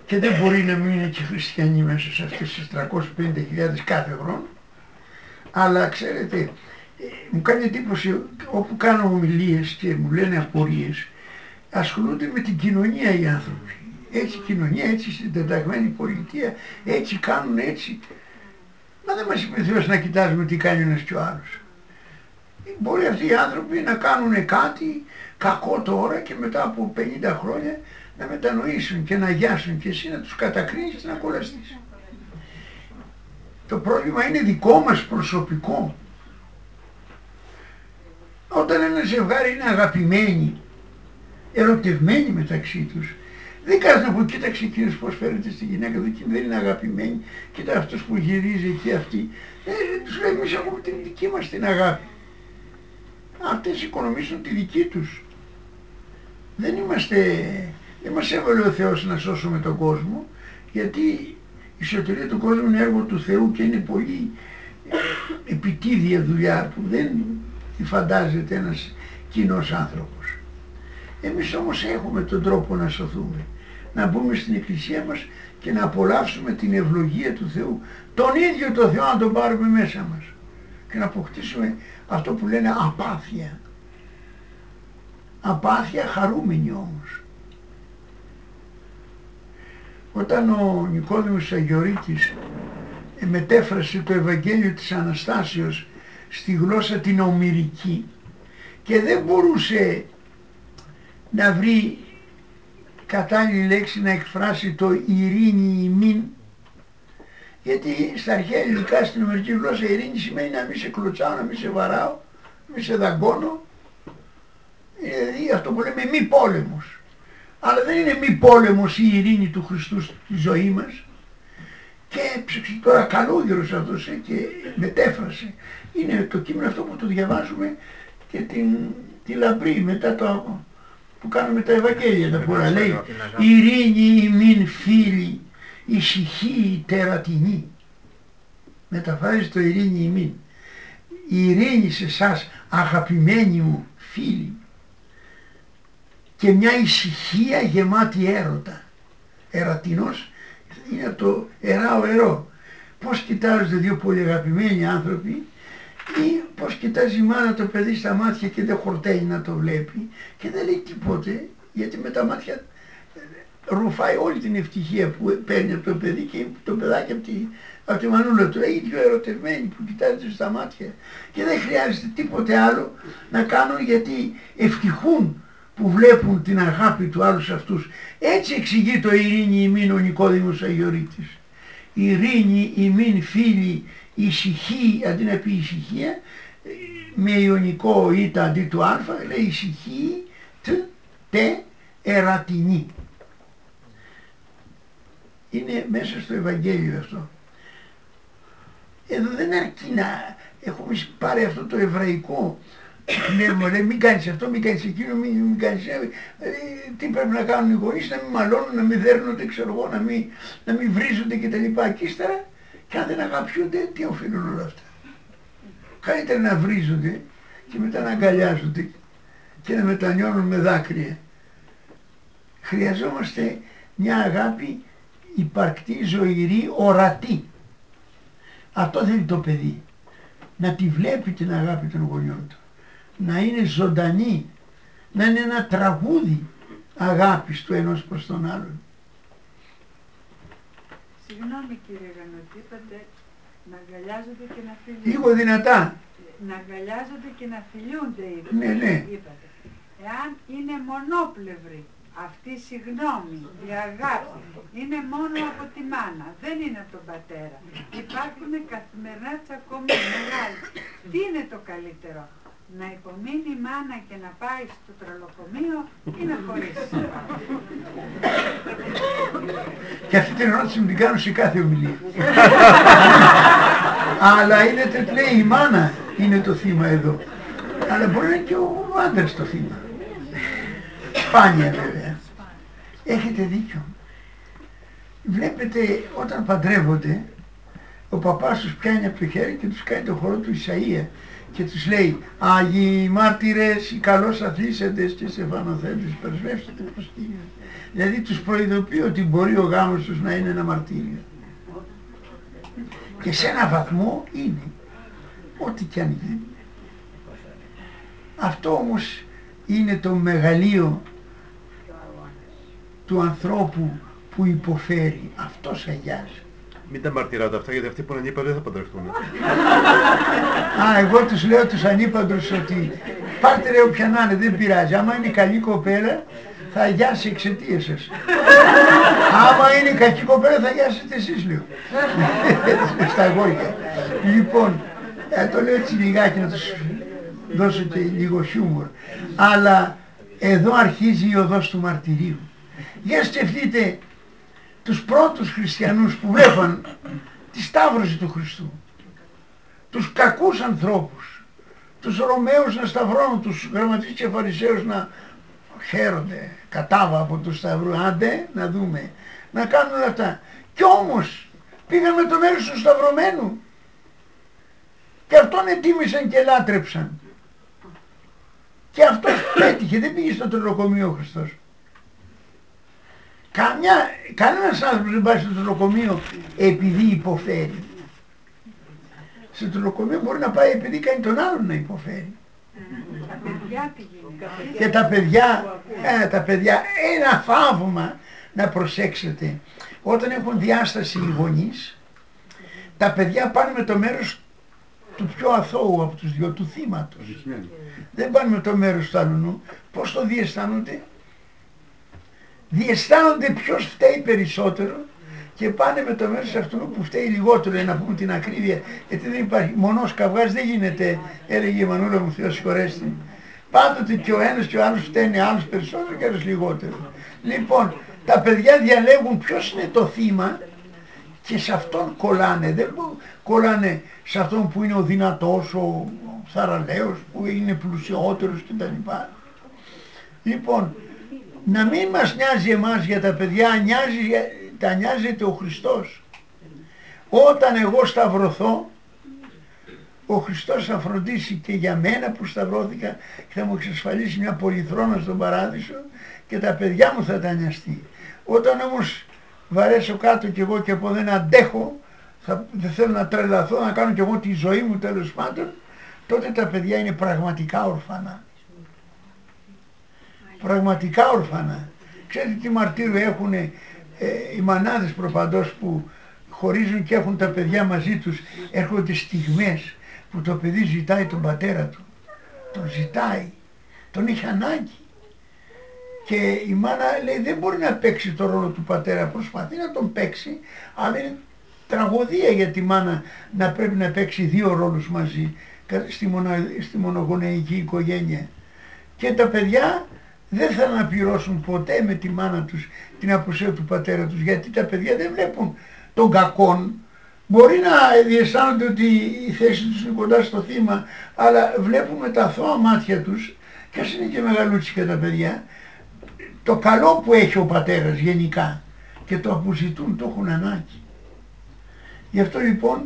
και δεν μπορεί να μην είναι και χριστιανοί μέσα σε αυτές τις 350.000 κάθε χρόνο. Αλλά ξέρετε, μου κάνει εντύπωση όπου κάνω ομιλίες και μου λένε απορίες, ασχολούνται με την κοινωνία οι άνθρωποι. Έτσι κοινωνία, έτσι στην τεταγμένη πολιτεία, έτσι κάνουν έτσι. Μα δεν μας είπε Θεός να κοιτάζουμε τι κάνει ένας και ο άλλος. Μπορεί αυτοί οι άνθρωποι να κάνουν κάτι κακό τώρα και μετά από 50 χρόνια να μετανοήσουν και να γιάσουν και εσύ να τους κατακρίνεις και να κολλαστείς. Το πρόβλημα είναι δικό μας προσωπικό. Όταν ένα ζευγάρι είναι αγαπημένοι, ερωτευμένοι μεταξύ τους, δεν κάθεται να πω κοίταξε εκείνος πως φέρεται στη γυναίκα, δεν είναι αγαπημένοι, κοίτα αυτός που γυρίζει εκεί αυτή. Τους λέει εμείς έχουμε την δική μας την αγάπη. Αυτές οικονομήσουν τη δική τους. Δεν μας έβαλε ο Θεός να σώσουμε τον κόσμο, γιατί η σωτηρία του κόσμου είναι έργο του Θεού και είναι πολύ επιτίδια δουλειά που δεν τη φαντάζεται ένας κοινός άνθρωπος. Εμείς όμως έχουμε τον τρόπο να σωθούμε. Να μπούμε στην εκκλησία μας και να απολαύσουμε την ευλογία του Θεού. Τον ίδιο το Θεό να τον πάρουμε μέσα μας. Και να αποκτήσουμε αυτό που λένε απάθεια. Απάθεια χαρούμενη όμως. Όταν ο Νικόδημος Αγιορείτης μετέφρασε το Ευαγγέλιο της Αναστάσεως στη γλώσσα την ομηρική και δεν μπορούσε να βρει κατάλληλη λέξη να εκφράσει το ειρήνη ημίν, γιατί στα αρχαία ελληνικά στην ομηρική γλώσσα ειρήνη σημαίνει να μην σε κλωτσάω, να μην σε βαράω, να μην σε δαγκώνω, δηλαδή αυτό που λέμε μη πόλεμος. Αλλά δεν είναι μη πόλεμος η ειρήνη του Χριστού στη ζωή μας. Και έψεξε τώρα καλόγερος αυτός και μετέφρασε. Είναι το κείμενο αυτό που το διαβάζουμε και τη λαμπρή μετά το που κάνουμε τα Ευαγγέλια τα πολλά. Λέει ειρήνη ημίν φίλοι, ησυχή τερατινή. Μεταφράζει το ειρήνη ημίν. Η ειρήνη σε εσάς αγαπημένοι μου φίλοι και μια ησυχία γεμάτη έρωτα. Ερατινός είναι από το εράω ερώ. Πώς κοιτάζονται δύο πολύ αγαπημένοι άνθρωποι ή πώς κοιτάζει η μάνα το παιδί στα μάτια και δεν χορταίνει να το βλέπει και δεν λέει τίποτε, γιατί με τα μάτια ρουφάει όλη την ευτυχία που παίρνει από το παιδί και το παιδάκι από τη μανούλα του. Έχει δύο ερωτευμένοι που κοιτάζονται στα μάτια και δεν χρειάζεται τίποτε άλλο να κάνουν, γιατί ευτυχούν που βλέπουν την αγάπη του άλλου σε αυτούς. Έτσι εξηγεί το ειρήνη ημίν ο Νικόδημος Αγιορείτης. Ειρήνη ημίν φίλοι, ησυχή, αντί να πει ησυχία, με ιωνικό ήτα αντί του α, λέει ησυχή, τε, ερατινή. Είναι μέσα στο Ευαγγέλιο αυτό. Εδώ δεν αρκεί να έχουμε πάρει αυτό το εβραϊκό πνεύμα, λέει μην κάνεις αυτό, μην κάνεις εκείνο, μην κάνεις τι πρέπει να κάνουν οι γονείς, να μην μαλώνουν, να μην δέρνονται, ξέρω εγώ, να μην βρίζονται κτλ. Και ύστερα, και αν δεν αγαπιούνται, τι οφείλουν όλα αυτά. Καλύτερα να βρίζονται και μετά να αγκαλιάζονται και να μετανιώνουν με δάκρυα. Χρειαζόμαστε μια αγάπη υπαρκτή, ζωηρή, ορατή. Αυτό θέλει το παιδί. Να τη βλέπει την αγάπη των γονιών του. Να είναι ζωντανή. Να είναι ένα τραγούδι αγάπης του ενός προς τον άλλον. Συγγνώμη κύριε Γανωτή, είπατε να αγκαλιάζονται και να φιλιούνται. Λίγο δυνατά. Να αγκαλιάζονται και να φιλιούνται Ναι, ναι. είπατε. Εάν είναι μονόπλευρη αυτή η συγγνώμη, η αγάπη, είναι μόνο από τη μάνα, δεν είναι από τον πατέρα. Υπάρχουν καθημερινά τσακωμοί μεγάλοι. Τι είναι το καλύτερο? Να υπομείνει η μάνα και να πάει στο τρελοκομείο ή να χωρίσει? Και αυτή την ερώτηση μου την κάνω σε κάθε ομιλία. Αλλά είναι λέει η μάνα είναι το θύμα εδώ. Αλλά μπορεί να είναι και ο άντρας το θύμα. Σπάνια βέβαια. Έχετε δίκιο. Βλέπετε όταν παντρεύονται, ο παπάς τους πιάνει από το χέρι και τους κάνει το χορό του Ισαΐα και τους λέει «Άγιοι μάρτυρες, οι καλώς αθλήσαντες και στεφανοθέντες, πρεσβεύσετε προς Κύριον». Δηλαδή τους προειδοποιεί ότι μπορεί ο γάμος τους να είναι ένα μαρτύριο. Και σε ένα βαθμό είναι, ό,τι κι αν γίνει. Αυτό όμως είναι το μεγαλείο του ανθρώπου που υποφέρει. Αυτός αγιάζει. Μην τα μαρτυράτε αυτά, γιατί αυτοί που είναι ανήπαντροι δεν θα παντρευτούν. Εγώ τους λέω τους ανήπαντρους ότι πάρτε ρε όποια να είναι, δεν πειράζει. Άμα είναι καλή κοπέλα θα αγιάσει εξαιτίας σας. Άμα είναι κακή κοπέλα θα αγιάσετε εσείς, λέω. Στα αγόρια. Λοιπόν, το λέω έτσι λιγάκι να τους δώσω και λίγο χιούμορ. Αλλά εδώ αρχίζει η οδός του μαρτυρίου. Για σκεφτείτε τους πρώτους χριστιανούς που βλέπαν τη σταύρωση του Χριστού. Τους κακούς ανθρώπους. Τους Ρωμαίους να σταυρώνουν, τους γραμματείς και φαρισαίους να χαίρονται κατάβα από τους σταυρού. Άντε να δούμε. Να κάνουν όλα αυτά. Κι όμως πήγαν με το μέρος του σταυρωμένου. Και αυτόν ετίμησαν και λάτρεψαν. Και αυτός πέτυχε, δεν πήγε στο τρελοκομείο ο Χριστός. Κανένας άνθρωπος δεν πάει στο τρελοκομείο επειδή υποφέρει. Στο τρελοκομείο μπορεί να πάει επειδή κάνει τον άλλον να υποφέρει. Και τα παιδιά, ένα θαύμα να προσέξετε. Όταν έχουν διάσταση οι γονείς, τα παιδιά πάνε με το μέρος του πιο αθώου από τους δυο, του θύματος. Δεν πάνε με το μέρος του άλλου. Πώς το διαισθάνονται? Διαισθάνονται ποιος φταίει περισσότερο και πάνε με το μέρος αυτού που φταίει λιγότερο, να πούμε την ακρίβεια, γιατί δεν υπάρχει, μονός καυγάς δεν γίνεται, έλεγε η Μανούλα μου, Θεός συγχωρέστη. Πάντοτε και ο ένας και ο άλλος φταίνει, άλλος περισσότερο και άλλος λιγότερο. Λοιπόν, τα παιδιά διαλέγουν ποιος είναι το θύμα και σε αυτόν κολλάνε, δεν κολλάνε σε αυτόν που είναι ο δυνατός, ο θαραλέος, που είναι πλουσιότερος κτλ. Λοιπόν, να μην μας νοιάζει εμάς για τα παιδιά, τα νοιάζεται ο Χριστός. Όταν εγώ σταυρωθώ, ο Χριστός θα φροντίσει και για μένα που σταυρώθηκα και θα μου εξασφαλίσει μια πολυθρόνα στον παράδεισο και τα παιδιά μου θα τα νοιαστεί. Όταν όμως βαρέσω κάτω κι εγώ και από δεν αντέχω, δεν θέλω να τρελαθώ, να κάνω κι εγώ τη ζωή μου τέλος πάντων, τότε τα παιδιά είναι πραγματικά ορφανά. Πραγματικά ορφανά. Ξέρετε τι μαρτύριο έχουν οι μανάδες προπαντός που χωρίζουν και έχουν τα παιδιά μαζί τους. Έρχονται στιγμές που το παιδί ζητάει τον πατέρα του. Τον ζητάει. Τον έχει ανάγκη. Και η μάνα λέει δεν μπορεί να παίξει το ρόλο του πατέρα. Προσπαθεί να τον παίξει, αλλά είναι τραγωδία για τη μάνα να πρέπει να παίξει δύο ρόλους μαζί στη μονογονεϊκή οικογένεια. Και τα παιδιά δεν θα αναπληρώσουν ποτέ με τη μάνα τους την απουσία του πατέρα τους, γιατί τα παιδιά δεν βλέπουν τον κακόν. Μπορεί να διαισθάνονται ότι η θέση τους είναι κοντά στο θύμα, αλλά βλέπουν με τα αθώα μάτια τους, και ας είναι και μεγαλούτσικα τα παιδιά, το καλό που έχει ο πατέρας γενικά και το αποζητούν, το έχουν ανάγκη. Γι' αυτό λοιπόν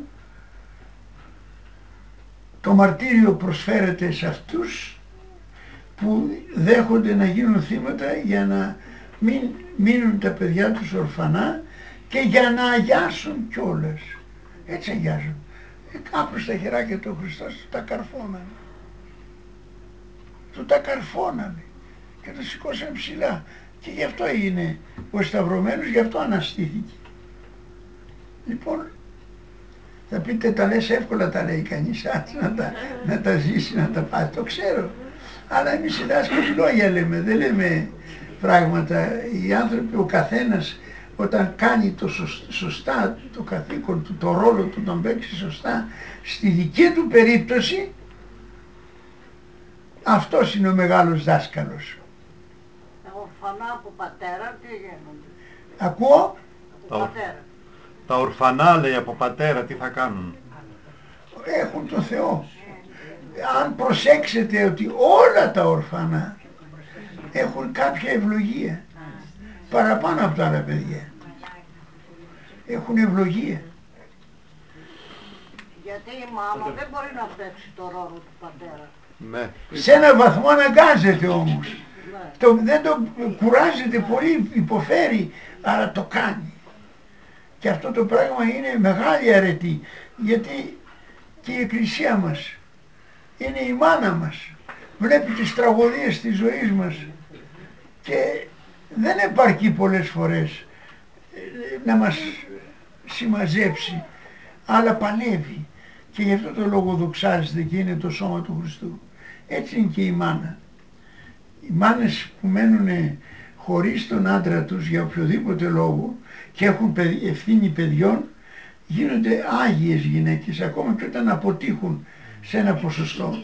το μαρτύριο προσφέρεται σε αυτούς που δέχονται να γίνουν θύματα για να μην μείνουν τα παιδιά τους ορφανά και για να αγιάσουν κιόλας. Έτσι αγιάζουν. Κάπου στα χεράκια του Χριστός του τα καρφώνανε. Του τα καρφώνανε και το σηκώσαν ψηλά. Και γι' αυτό είναι ο σταυρωμένος, γι' αυτό αναστήθηκε. Λοιπόν, θα πείτε τα λες εύκολα, τα λέει κανείς, να τα ζήσει, να τα πάθει, το ξέρω. Αλλά εμείς οι δάσκαλοι λόγια λέμε, δεν λέμε πράγματα. Οι άνθρωποι, ο καθένας όταν κάνει το σωστά το καθήκον του, το ρόλο του, τον παίξει σωστά, στη δική του περίπτωση, αυτός είναι ο μεγάλος δάσκαλος. Ορφανά από πατέρα τι γίνονται? Ακούω? Τα ορφανά, λέει, από πατέρα τι θα κάνουν? Έχουν τον Θεό. Αν προσέξετε ότι όλα τα ορφανά έχουν κάποια ευλογία παραπάνω από τα άλλα παιδιά. Έχουν ευλογία. Γιατί η μάνα δεν μπορεί να παίξει το ρόλο του πατέρα. Ναι. Σε έναν βαθμό αναγκάζεται όμως. Ναι. Δεν το κουράζεται πολύ, υποφέρει, αλλά το κάνει. Και αυτό το πράγμα είναι μεγάλη αρετή, γιατί και η Εκκλησία μας είναι η μάνα μας. Βλέπει τις τραγωδίες της ζωής μας και δεν επαρκεί πολλές φορές να μας συμμαζέψει, αλλά παλεύει και γι' αυτό το λόγο δοξάζεται και είναι το σώμα του Χριστού. Έτσι είναι και η μάνα. Οι μάνες που μένουν χωρίς τον άντρα τους για οποιοδήποτε λόγο και έχουν ευθύνη παιδιών γίνονται άγιες γυναίκες, ακόμα και όταν αποτύχουν σε ένα ποσοστό.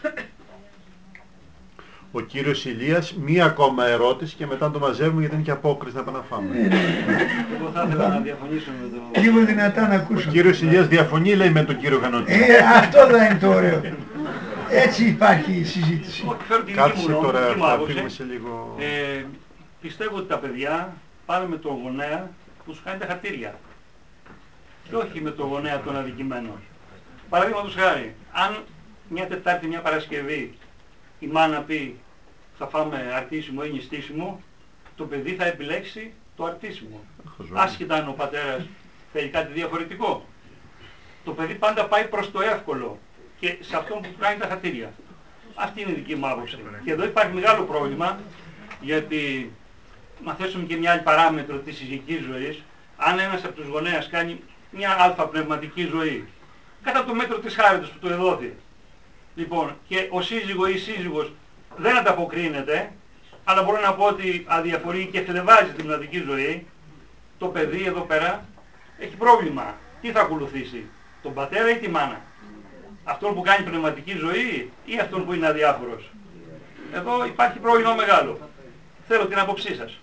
Ο κύριος Ηλίας, μία ακόμα ερώτηση και μετά το μαζεύουμε γιατί είναι και απόκριση να πάμε να φάμε. Εγώ θα ήθελα να διαφωνήσω με το... Λίγο δυνατά να Ο ακούσω. κύριος Ηλίας διαφωνεί, λέει, με τον κύριο Γανώτη. Αυτό δεν είναι το ωραίο. Έτσι υπάρχει η συζήτηση. Εγώ φέρω τη δική Κάτσε μου τώρα, δική μου θα άποψη. φύγουμε σε λίγο. Πιστεύω ότι τα παιδιά πάνε με τον γονέα που σου κάνει τα χαρτίρια. Και όχι με τον γονέα τον αδικημένο. Παραδείγματος χάρη, αν μια Τετάρτη, μια Παρασκευή η μάνα πει θα φάμε αρτίσιμο ή νηστίσιμο, το παιδί θα επιλέξει το αρτίσιμο. Άσχετα αν ο πατέρας θέλει κάτι διαφορετικό. Το παιδί πάντα πάει προς το εύκολο και σε αυτόν που του κάνει τα χαρτίρια. Αυτή είναι η δική μου άποψη. Και εδώ υπάρχει μεγάλο πρόβλημα, γιατί να θέσουμε και μια άλλη παράμετρο της συζυγικής ζωής. Αν ένας από τους γονέας κάνει μια αλφα πνευματική ζωή, κατά το μέτρο της χάριτος που του εδόθη, λοιπόν, και ο σύζυγος ή η σύζυγος δεν ανταποκρίνεται, αλλά μπορώ να πω ότι αδιαφορεί και χλευάζει την πνευματική ζωή, το παιδί εδώ πέρα έχει πρόβλημα. Τι θα ακολουθήσει, τον πατέρα ή τη μάνα? Αυτόν που κάνει πνευματική ζωή ή αυτόν που είναι αδιάφορος? Εδώ υπάρχει πρόβλημα μεγάλο. Θέλω την άποψή σας.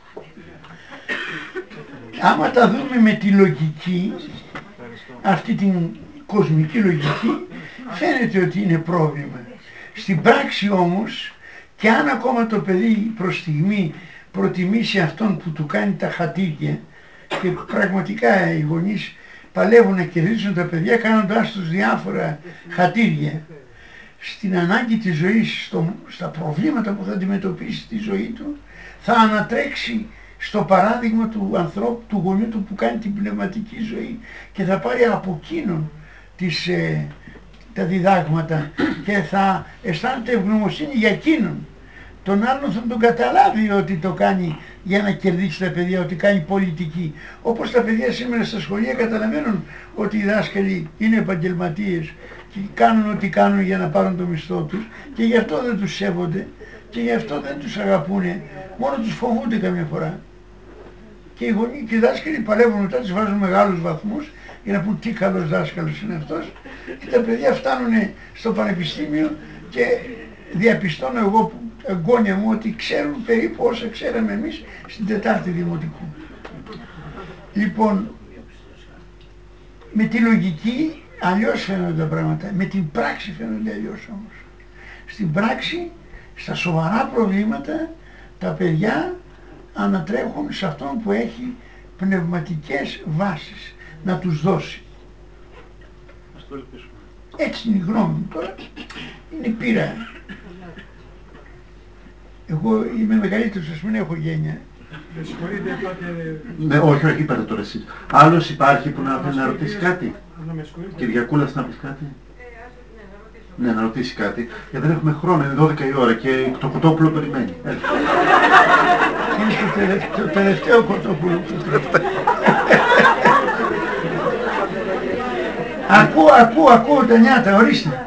Άμα τα δούμε με τη λογική, αυτή την κοσμική λογική, φαίνεται ότι είναι πρόβλημα. Στην πράξη όμως, και αν ακόμα το παιδί προς στιγμή προτιμήσει αυτόν που του κάνει τα χατήρια, και πραγματικά οι γονείς παλεύουν να κερδίσουν τα παιδιά κάνοντάς τους διάφορα χατήρια, στην ανάγκη της ζωής, στα προβλήματα που θα αντιμετωπίσει στη ζωή του, θα ανατρέξει στο παράδειγμα του ανθρώπου, του γονιού του που κάνει την πνευματική ζωή και θα πάρει από εκείνον τα διδάγματα και θα αισθάνεται ευγνωμοσύνη για εκείνον. Τον άλλον θα τον καταλάβει ότι το κάνει για να κερδίσει τα παιδιά, ότι κάνει πολιτική. Όπως τα παιδιά σήμερα στα σχολεία καταλαβαίνουν ότι οι δάσκαλοι είναι επαγγελματίες και κάνουν ό,τι κάνουν για να πάρουν το μισθό τους και γι' αυτό δεν τους σέβονται και γι' αυτό δεν τους αγαπούνε, μόνο τους φοβούνται καμιά φορά. Και οι γονείς και οι δάσκαλοι παλεύουν μετά, τους βάζουν μεγάλους βαθμούς για να πούν τι καλός δάσκαλος είναι αυτός, και τα παιδιά φτάνουν στο πανεπιστήμιο και διαπιστώνω εγώ που εγγόνια μου ότι ξέρουν περίπου όσα ξέραμε εμείς στην Τετάρτη Δημοτικού. Λοιπόν, με τη λογική αλλιώς φαίνονται τα πράγματα, με την πράξη φαίνονται αλλιώς όμως. Στην πράξη, στα σοβαρά προβλήματα, τα παιδιά ανατρέχουν σε αυτόν που έχει πνευματικές βάσεις να τους δώσει. Έτσι είναι η γνώμη μου τώρα, είναι πείρα. Εγώ είμαι μεγαλύτερος, ας μην έχω γένεια. Ναι, όχι, όχι, είπατε τώρα εσείς. Άλλος υπάρχει που να θέλει να ρωτήσει κάτι? Κυριακούλα, θες να πεις κάτι? Ναι, να ρωτήσει κάτι. Γιατί δεν έχουμε χρόνο, είναι 12 η ώρα και το κοτόπουλο περιμένει. Είναι το τελευταίο κοτόπουλο που Ακούω τα νιάτα, ορίστε.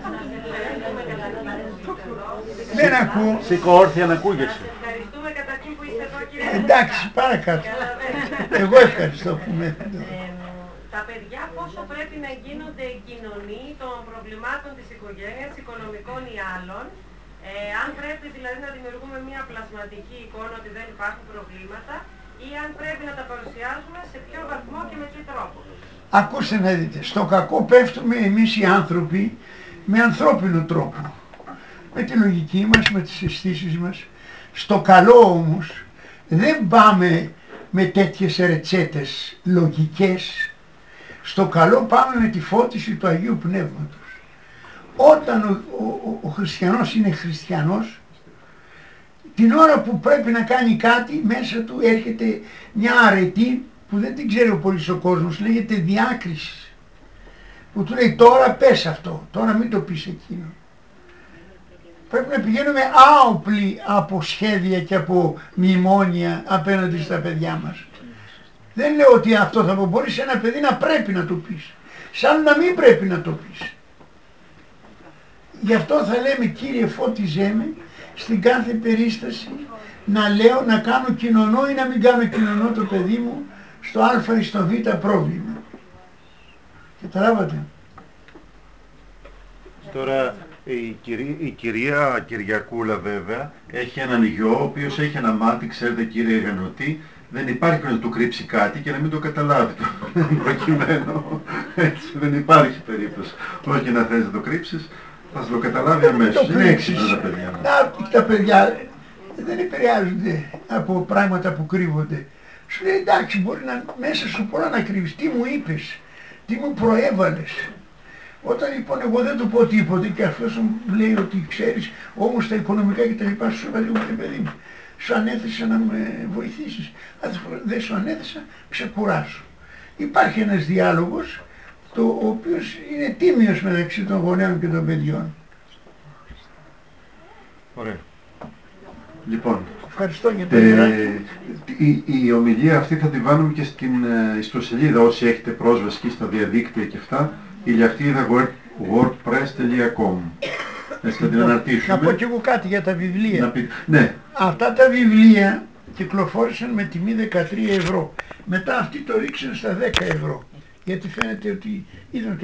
Δεν ακούω. Σήκω όρθια να ακούγεσαι. Ευχαριστούμε καταρχήν που είστε εδώ, κύριε. Εντάξει, παρακάτω. Εγώ ευχαριστώ που με έφερε. Τα παιδιά πόσο πρέπει να γίνονται κοινωνοί των προβλημάτων της οικογένειας, οικονομικών ή άλλων, αν πρέπει δηλαδή να δημιουργούμε μια πλασματική εικόνα ότι δεν υπάρχουν προβλήματα ή αν πρέπει να τα παρουσιάζουμε σε ποιο βαθμό και με τι τρόπο. Ακούστε να δείτε, στο κακό πέφτουμε εμείς οι άνθρωποι με ανθρώπινο τρόπο. Με τη λογική μας, με τις αισθήσεις μας. Στο καλό όμως δεν πάμε με τέτοιες ρετσέτες λογικές Στο καλό πάμε με τη φώτιση του Αγίου Πνεύματος. Όταν ο χριστιανός είναι χριστιανός, την ώρα που πρέπει να κάνει κάτι, μέσα του έρχεται μια αρετή που δεν την ξέρει ο πολύς ο κόσμος, λέγεται διάκριση. Που του λέει τώρα πες αυτό, τώρα μην το πεις εκείνο. Πρέπει να πηγαίνουμε άοπλοι από σχέδια και από μνημόνια απέναντι στα παιδιά μας. Δεν λέω ότι αυτό θα μπορεί σε ένα παιδί να πρέπει να το πεις, σαν να μην πρέπει να το πεις. Γι' αυτό θα λέμε Κύριε φώτιζέ με στην κάθε περίσταση να λέω, να κάνω κοινωνό ή να μην κάνω κοινωνό το παιδί μου στο α ή στο β πρόβλημα. Καταλάβατε? Τώρα η κυρία Κυριακούλα βέβαια έχει έναν γιο ο οποίος έχει ένα μάτι, ξέρετε κύριε Γανωτή, δεν υπάρχει να του κρύψει κάτι και να μην το καταλάβει το προκειμένου. Έτσι δεν υπάρχει περίπτωση. Όχι να θες να το κρύψεις, θα το καταλάβει αμέσως. Είναι έξυπνα τα παιδιά μας. Τα παιδιά δεν επηρεάζονται από πράγματα που κρύβονται. Σου λέει εντάξει, μπορεί να μέσα σου πολλά να κρύβεις. Τι μου είπες, τι μου προέβαλες. Όταν λοιπόν εγώ δεν του πω τίποτε και αυτός μου λέει ότι ξέρεις, όμως τα οικονομικά και τα λοιπά σου είπα λίγο παιδί μου, σου ανέθεσα να με βοηθήσεις. Δεν σου ανέθεσα, ξεκουράσου. Υπάρχει ένας διάλογος, ο οποίος είναι τίμιος μεταξύ των γονέων και των παιδιών. Ωραία. Λοιπόν, ευχαριστώ για το μοιράκι. η ομιλία αυτή θα τη βάλουμε και στην ιστοσελίδα όσοι έχετε πρόσβαση και στα διαδίκτυα και αυτά, ηλιακτήδα wordpress.com. Έτσι θα την αναρτήσουμε. Να πω κι εγώ κάτι για τα βιβλία. Ναι. Αυτά τα βιβλία κυκλοφόρησαν με τιμή 13 ευρώ. Μετά αυτοί το ρίξαν στα 10 ευρώ. Γιατί φαίνεται ότι είδαν